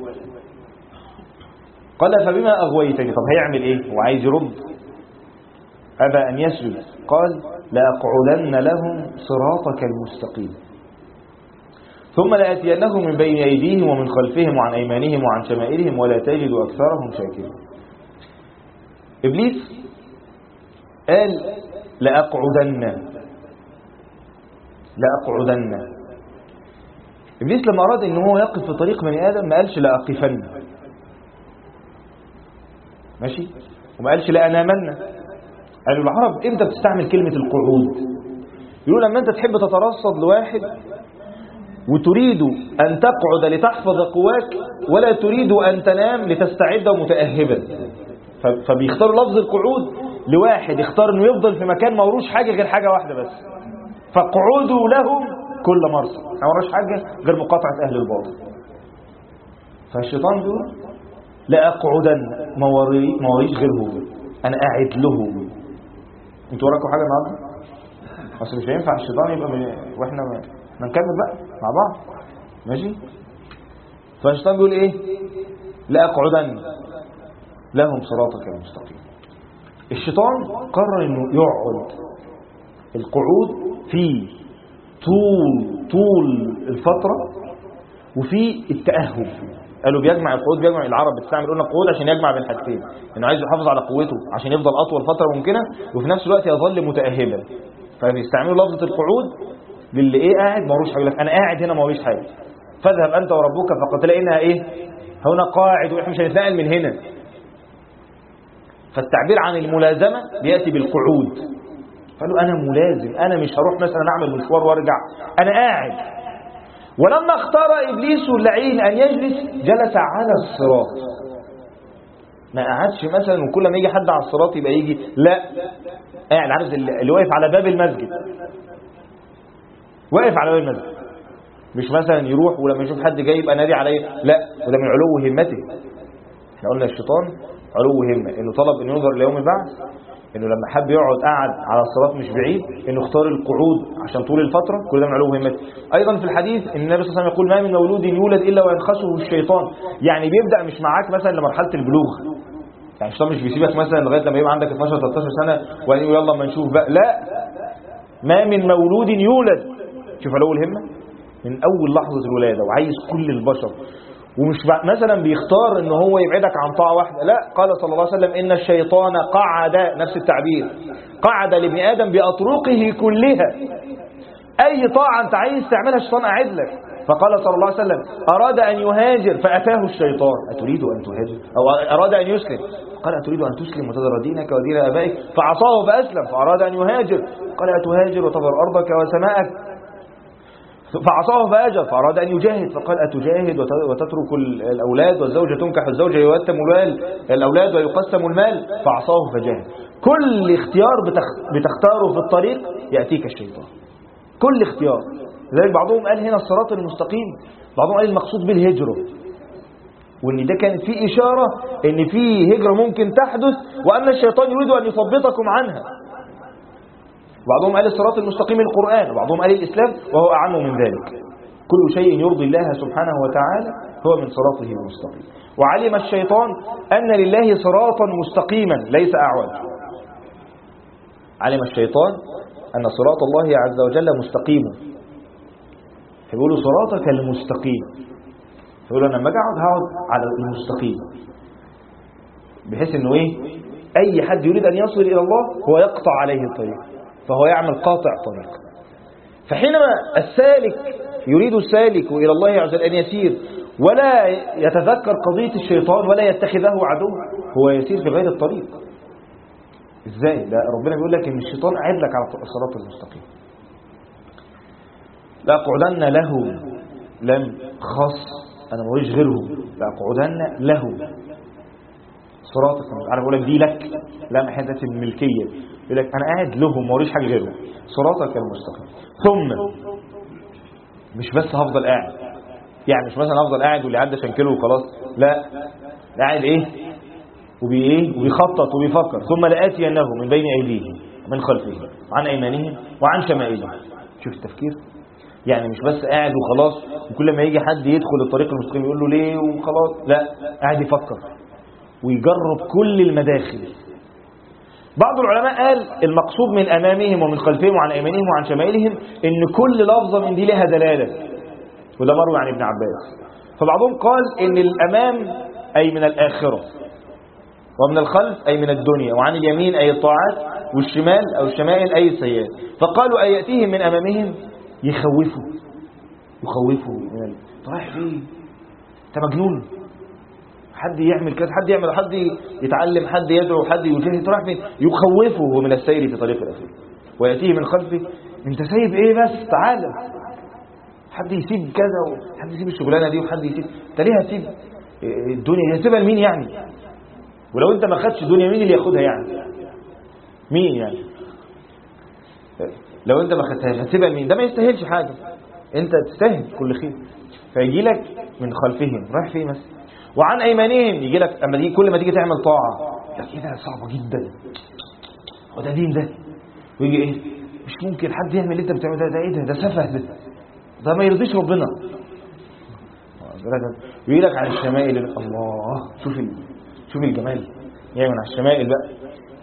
[SPEAKER 1] قال فبما أغويتني. طب هيعمل إيه؟ هو عايز يرد، أبى أن يسجد. قال لأقعدن لهم صراطك المستقيم ثم لآتينهم من بين أيديهم ومن خلفهم وعن أيمانهم وعن شمائلهم ولا تجد أكثرهم شاكرين. إبليس قال لأقعدن. إبليس لما أراد أنه هو يقف في طريق بني آدم ما قالش لأقفن، ماشي، وما قالش لأنامن. قالوا العرب امتى بتستعمل كلمة القعود؟ يقولوا لما انت تحب تترصد لواحد وتريد أن تقعد لتحفظ قواك ولا تريد أن تنام لتستعد متأهبا، فبيختاروا لفظ القعود لواحد يختار انه يفضل في مكان ما وروش حاجة غير حاجة واحدة بس. فقعودوا لهم كل مرصد، ما وروش حاجة غير مقاطعة أهل الباطل. فالشيطان بيقول لا أقعدن، ما وريش غير هو، أنا قاعد له. انتوا وراكم حاجة النهارده؟ بس مش هينفع الشيطان يبقى واحنا نكمل بقى مع بعض، ماشي؟ فالشيطان بيقول ايه؟ لا أقعدن لهم صراطك المستقيم. الشيطان قرر انه يقعد القعود في طول الفترة وفي التأهب. قالوا بيجمع القعود، بيجمع العرب بتستعمل قلنا قعود عشان يجمع بين حاجتين، انه عايز يحافظ على قوته عشان يفضل اطول فترة ممكنة وفي نفس الوقت يظل متأهبا. فبيستعملوا لفظة القعود للي ايه قاعد ما وروش حاجة. لك انا قاعد هنا ما وريش حاجة، فاذهب انت وربك فقتلا انها ايه هنا قاعد واحنا مش هنتنقل من هنا. فالتعبير عن الملازمة بيأتي بالقعود. قالوا انا ملازم، انا مش هروح مثلا اعمل مشوار وارجع، انا قاعد. ولما اختار ابليس اللعين ان يجلس جلس على الصراط، ما قعدش مثلا وكل ما يجي حد على الصراط يبقى يجي، لا قاعد. عارف اللي واقف على باب المسجد، واقف على باب المسجد، مش مثلا يروح ولما يشوف حد جاي يبقى نادي عليه، لا، وده من علو همته. احنا قلنا الشيطان علو همه، انه طلب انه ينظر ليوم البعث، انه لما حب يقعد قعد على الصراط مش بعيد، انه اختار القعود عشان طول الفتره، كل ده من علو همته. ايضا في الحديث ان النبي صلى الله عليه وسلم يقول ما من مولود يولد الا وينخسه الشيطان. يعني بيبدا مش معاك مثلا لمرحله البلوغ، يعني الشيطان مش بيسيبك مثلا لغايه لما يبقى عندك 12 13 سنه ويقول يلا ما نشوف بقى، لا، ما من مولود يولد. شوف علو الهمه من اول لحظه الولاده، وعايز كل البشر، ومش مثلا بيختار ان هو يبعدك عن طاعه واحده، لا. قال صلى الله عليه وسلم ان الشيطان قعد، نفس التعبير، قعد لابن ادم باطرقه كلها. اي طاعه انت عايز تعملها الشيطان قاعد لك. فقال صلى الله عليه وسلم اراد ان يهاجر فاتاه الشيطان اتريد ان تهاجر، او اراد ان يسلم قال اتريد ان تسلم وتذر دينك ودين ابائك، فعصاه فاسلم. فاراد ان يهاجر قال اتهاجر وتذر ارضك وسماءك، فعصاه فأجر. فأراد أن يجاهد فقال أتجاهد وتترك الأولاد، والزوجة تنكح الزوجة يتم الأولاد ويقسم المال، فعصاه فجاهد. كل اختيار بتختاره في الطريق يأتيك الشيطان، كل اختيار. لذلك بعضهم قال هنا الصراط المستقيم، بعضهم قال المقصود بالهجرة، وان ده كان في إشارة ان في هجرة ممكن تحدث، وأن الشيطان يريد أن يثبطكم عنها. بعضهم قال الصراط المستقيم القرآن، وبعضهم قال الإسلام، وهو أعم من ذلك. كل شيء يرضي الله سبحانه وتعالى هو من صراطه المستقيم. وعلم الشيطان أن لله صراطا مستقيما ليس أعوج. علم الشيطان أن صراط الله عز وجل مستقيم، فيقولوا صراطك المستقيم، فيقولوا أنا لما هقعد على المستقيم، بحيث أنه إيه؟ أي حد يريد أن يصل إلى الله هو يقطع عليه الطريق، فهو يعمل قاطع طريق. فحينما السالك يريد السالك إلى الله عز وجل أن يسير ولا يتذكر قضية الشيطان ولا يتخذه عدو، هو يسير في غير الطريق. إزاي؟ لا، ربنا بيقول لك إن الشيطان قاعد لك على الصراط المستقيم. لا قعدن له، لم خاص، أنا موريش غيره، لا قعدن له صراطك. أنا بقول لك دي لك، لا محدة الملكية، يقول لك أنا قاعد له موريش حاجة غيره، صراطك المستقيم. ثم مش بس هفضل قاعد، يعني مش مثلا هفضل قاعد واللي عدى شنكله وخلاص، لا، قاعد ايه وبيخطط وبيفكر. ثم لآتينه من بين أيديهم من خلفهم عن أيمانهم وعن شمائلهم. شوف التفكير، يعني مش بس قاعد وخلاص، وكل ما يجي حد يدخل الطريق المستقيم يقول له ليه وخلاص، لا، قاعد يفكر ويجرب كل المداخل. بعض العلماء قال المقصود من أمامهم ومن خلفهم وعن أيمانهم وعن شمائلهم إن كل لفظة من دي لها دلالة، وده مروي عن ابن عباس. فبعضهم قال إن الأمام أي من الآخرة، ومن الخلف أي من الدنيا، وعن اليمين أي الطاعات، والشمال أو الشمائل أي السيئات. فقالوا أن يأتيهم من أمامهم يخوفوا من رايح فيه، أنت مجنون، حد يعمل كذا، حد يتعلم، حد يدعو، حد يجاهد، رايح فين؟ يخوفه من السير في طريق الأخير. ويأتيه من خلفه أنت سايب إيه بس تعالى، حد يسيب كذا وحد يسيب الشغلانة دي وحد يسيب، أنت ليه هتسيب الدنيا؟ هتسيبها لمين يعني؟ ولو أنت ما خدش الدنيا مين اللي ياخدها يعني؟ مين يعني؟ لو أنت ما خدتهاش هتسيبها لمين؟ ده ما يستاهلش حاجة، أنت تستاهل كل خير. فيجي لك من خلفهم رايح فين مثلا، وعن أيمانهم يجي لك أما دي كل ما تيجي تعمل طاعة ده كده صعبة جدا، وده دين ده، ويجي إيه مش ممكن حد يعمل اللي أنت بتعمل ده إيه ده سفه، ده ما يرضيش ربنا. يجي لك عن الشمائل، الله شوف الجمال، يعني على الشمائل بقى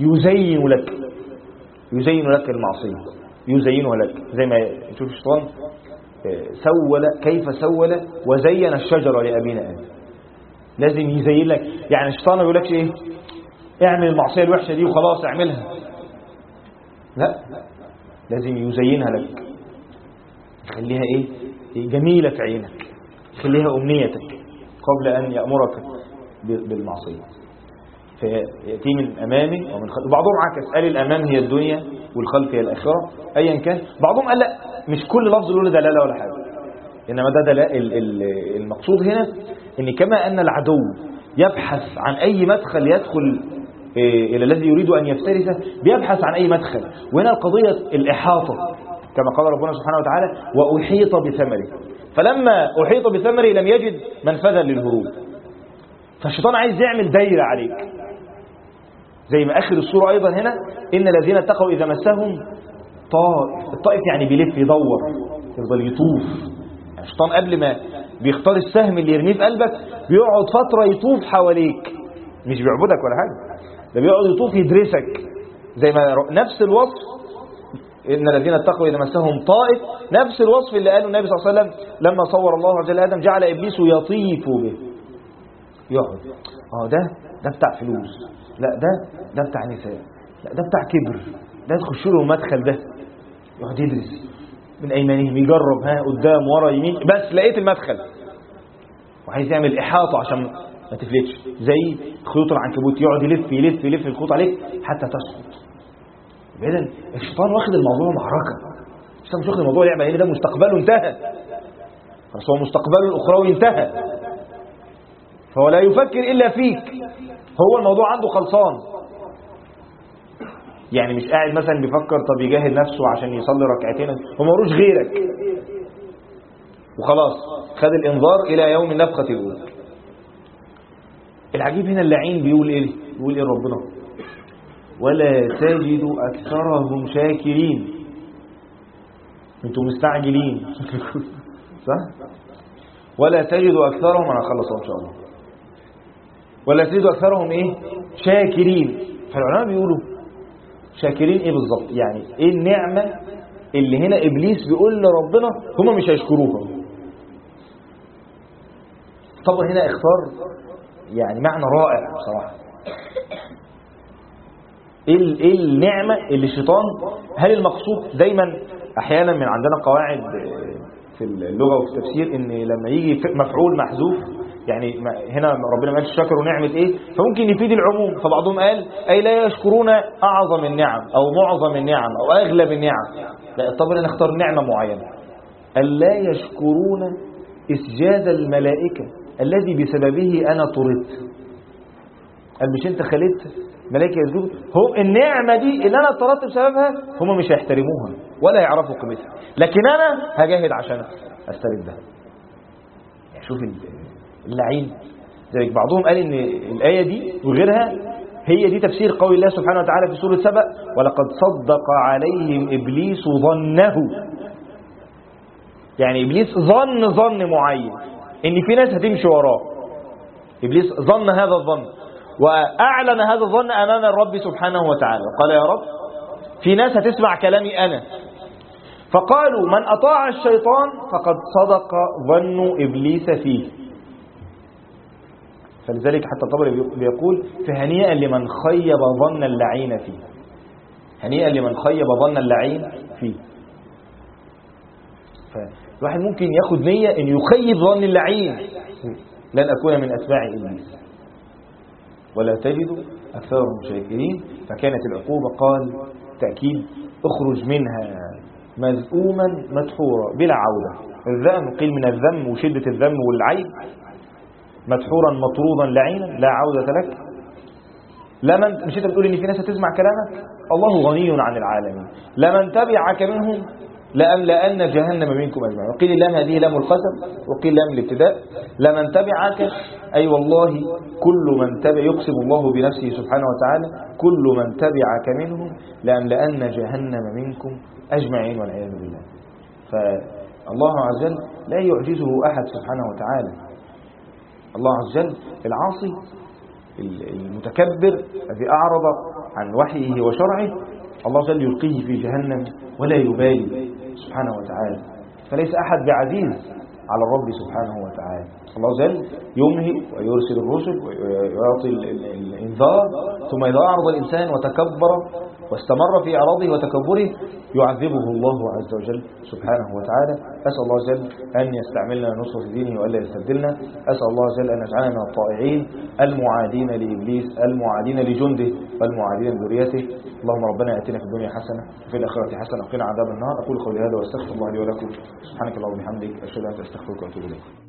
[SPEAKER 1] يزين لك المعصية، يزينها لك، زي ما تشوف الشيطان كيف سول وزين الشجرة لأبينا آدم، لازم يزين لك. يعني الشيطان ما يقولكش ايه اعمل المعصية الوحشة دي وخلاص اعملها، لا، لازم يزينها لك، يخليها إيه؟ جميلة في عينك، يخليها أمنيتك قبل أن يأمرك بالمعصية. فيأتي من أمامه ومن خلفه. بعضهم عكس، قال الأمام هي الدنيا والخلف هي الآخرة أيا كان. بعضهم قال لا، مش كل لفظ له دلالة ولا حاجة، إنما ده المقصود هنا إن كما أن العدو يبحث عن أي مدخل يدخل إلى الذي يريد أن يفترسه، بيبحث عن أي مدخل. وهنا القضية الإحاطة كما قال ربنا سبحانه وتعالى وأحيط بثمره. فلما أحيط بثمره لم يجد منفذا للهروب، فالشيطان عايز يعمل دايرة عليك، زي ما آخر السورة أيضا هنا إن الذين اتقوا إذا مسهم طائف. الطائف يعني بيلف يدور يفضل يطوف. الشيطان قبل ما بيختار السهم اللي يرميه في قلبك بيقعد فترة يطوف حواليك، مش بيعبدك ولا حاجة، ده بيقعد يطوف يدرسك. زي ما نفس الوصف إن الذين اتقوا إذا مسهم طائف، نفس الوصف اللي قاله النبي صلى الله عليه وسلم لما صور الله عز وجل آدم جعل إبليس يطيف به، يقعد ده بتاع فلوس، لا ده بتاع نساء، لا ده بتاع كبر، ده تخش له المدخل ده، يقعد يدرس من أيمانهم، يجرب قدام ورا يمين، بس لقيت المدخل وعايز يعمل إحاطة عشان ما تفلتش، زي خيوط العنكبوت، يقعد يلف الخيوط عليك حتى تسقط. إذن الشيطان واخد الموضوع معركة، الشيطان مش واخد الموضوع لعبة، لأن ده مستقبله انتهى، بس هو مستقبله الأخروي انتهى، فهو لا يفكر إلا فيك، هو الموضوع عنده خلصان. يعني مش قاعد مثلا بيفكر طب يجاهد نفسه عشان يصلي ركعتين، هو مالوش غيرك وخلاص، خد الإنذار إلى يوم النفخة الأولى. العجيب هنا اللعين بيقول إيه ربنا؟ ولا تجد أكثرهم شاكرين. انتم مستعجلين صح؟ ولا تجد أكثرهم، أنا أخلص إن شاء الله. ولا تجد أكثرهم إيه؟ شاكرين. فالعلماء بيقولوا شاكرين إيه بالضبط؟ يعني إيه النعمة اللي هنا إبليس بيقول لربنا هم مش هيشكروها؟ طبعا هنا اختار يعني معنى رائع بصراحة. ايه النعمة اللي الشيطان، هل المقصود دايما احيانا من عندنا قواعد في اللغة وفي التفسير ان لما يجي مفعول محذوف، يعني هنا ربنا ما قالش شكروا نعمة ايه، فممكن يفيد العموم. فبعضهم قال اي لا يشكرون اعظم النعم او معظم النعم او اغلب النعم. لا، طبعا نختار نعمة معينة، الا يشكرون اسجاد الملائكة الذي بسببه انا طردت. قال مش انت خليت ملائكة يسجدوا، هم النعمة دي اللي انا طردت بسببها هم مش هيحترموها ولا يعرفوا قيمتها، لكن انا هجاهد عشان استردها. يعني شوف اللعين. زي بعضهم قال ان الآية دي وغيرها هي دي تفسير قول الله سبحانه وتعالى في سورة سبأ ولقد صدق عليهم إبليس ظنه. يعني إبليس ظن معين ان في ناس هتمشي وراه. إبليس ظن هذا الظن وأعلن هذا الظن أمام الرب سبحانه وتعالى، قال يا رب في ناس هتسمع كلامي أنا. فقالوا من أطاع الشيطان فقد صدق ظن إبليس فيه. فلذلك حتى الطبري بيقول فهنيئا لمن خيب ظن اللعين فيه. هنيئا لمن خيب ظن اللعين فيه. فالواحد ممكن ياخد نية أن يخيب ظن اللعين، لن أكون من أتباع إبليس. ولا تجد أكثرهم شاكرين. فكانت العقوبة قال تأكيد اخرج منها مذءوما مدحورا بلا عودة. الذم قيل من الذم وشدة الذم والعيب، مدحورا مطرودا لعينا لا عودة لك. لمن مش انت بتقول ان في ناس هتسمع كلامك؟ الله غني عن العالمين. لمن تبعك منهم لأملأن جهنم منكم أجمعين. وقيل اللام هذه لام القسم وقيل لام الابتداء. لمن تبعك أي والله كل من تبع، يقسم الله بنفسه سبحانه وتعالى كل من تبعك منهم لأملأن جهنم منكم أجمعين والعياذ بالله. فالله عز وجل لا يعجزه أحد سبحانه وتعالى. الله عز وجل العاصي المتكبر الذي أعرض عن وحيه وشرعه الله عز وجل يلقيه في جهنم ولا يبالي سبحانه وتعالى. فليس أحد بعزيز على الرب سبحانه وتعالى. الله عز وجل يمهل ويرسل الرسل ويعطي الإنذار، ثم إذا أعرض الإنسان وتكبر واستمر في إعراضه وتكبره يعذبه الله عز وجل سبحانه وتعالى. أسأل الله عز وجل أن يستعملنا لنصرة دينه وألا يستبدلنا. أسأل الله عز وجل أن يجعلنا من الطائعين المعادين لإبليس المعادين لجنده والمعادين لذريته. اللهم ربنا آتنا في الدنيا حسنة وفي الآخرة حسنة وقنا عذاب النار. أقول قولي هذا واستغفر الله لي ولكم. سبحانك اللهم وبحمدك أشهد أن لا إله إلا أنت أستغفرك وأتوب إليك.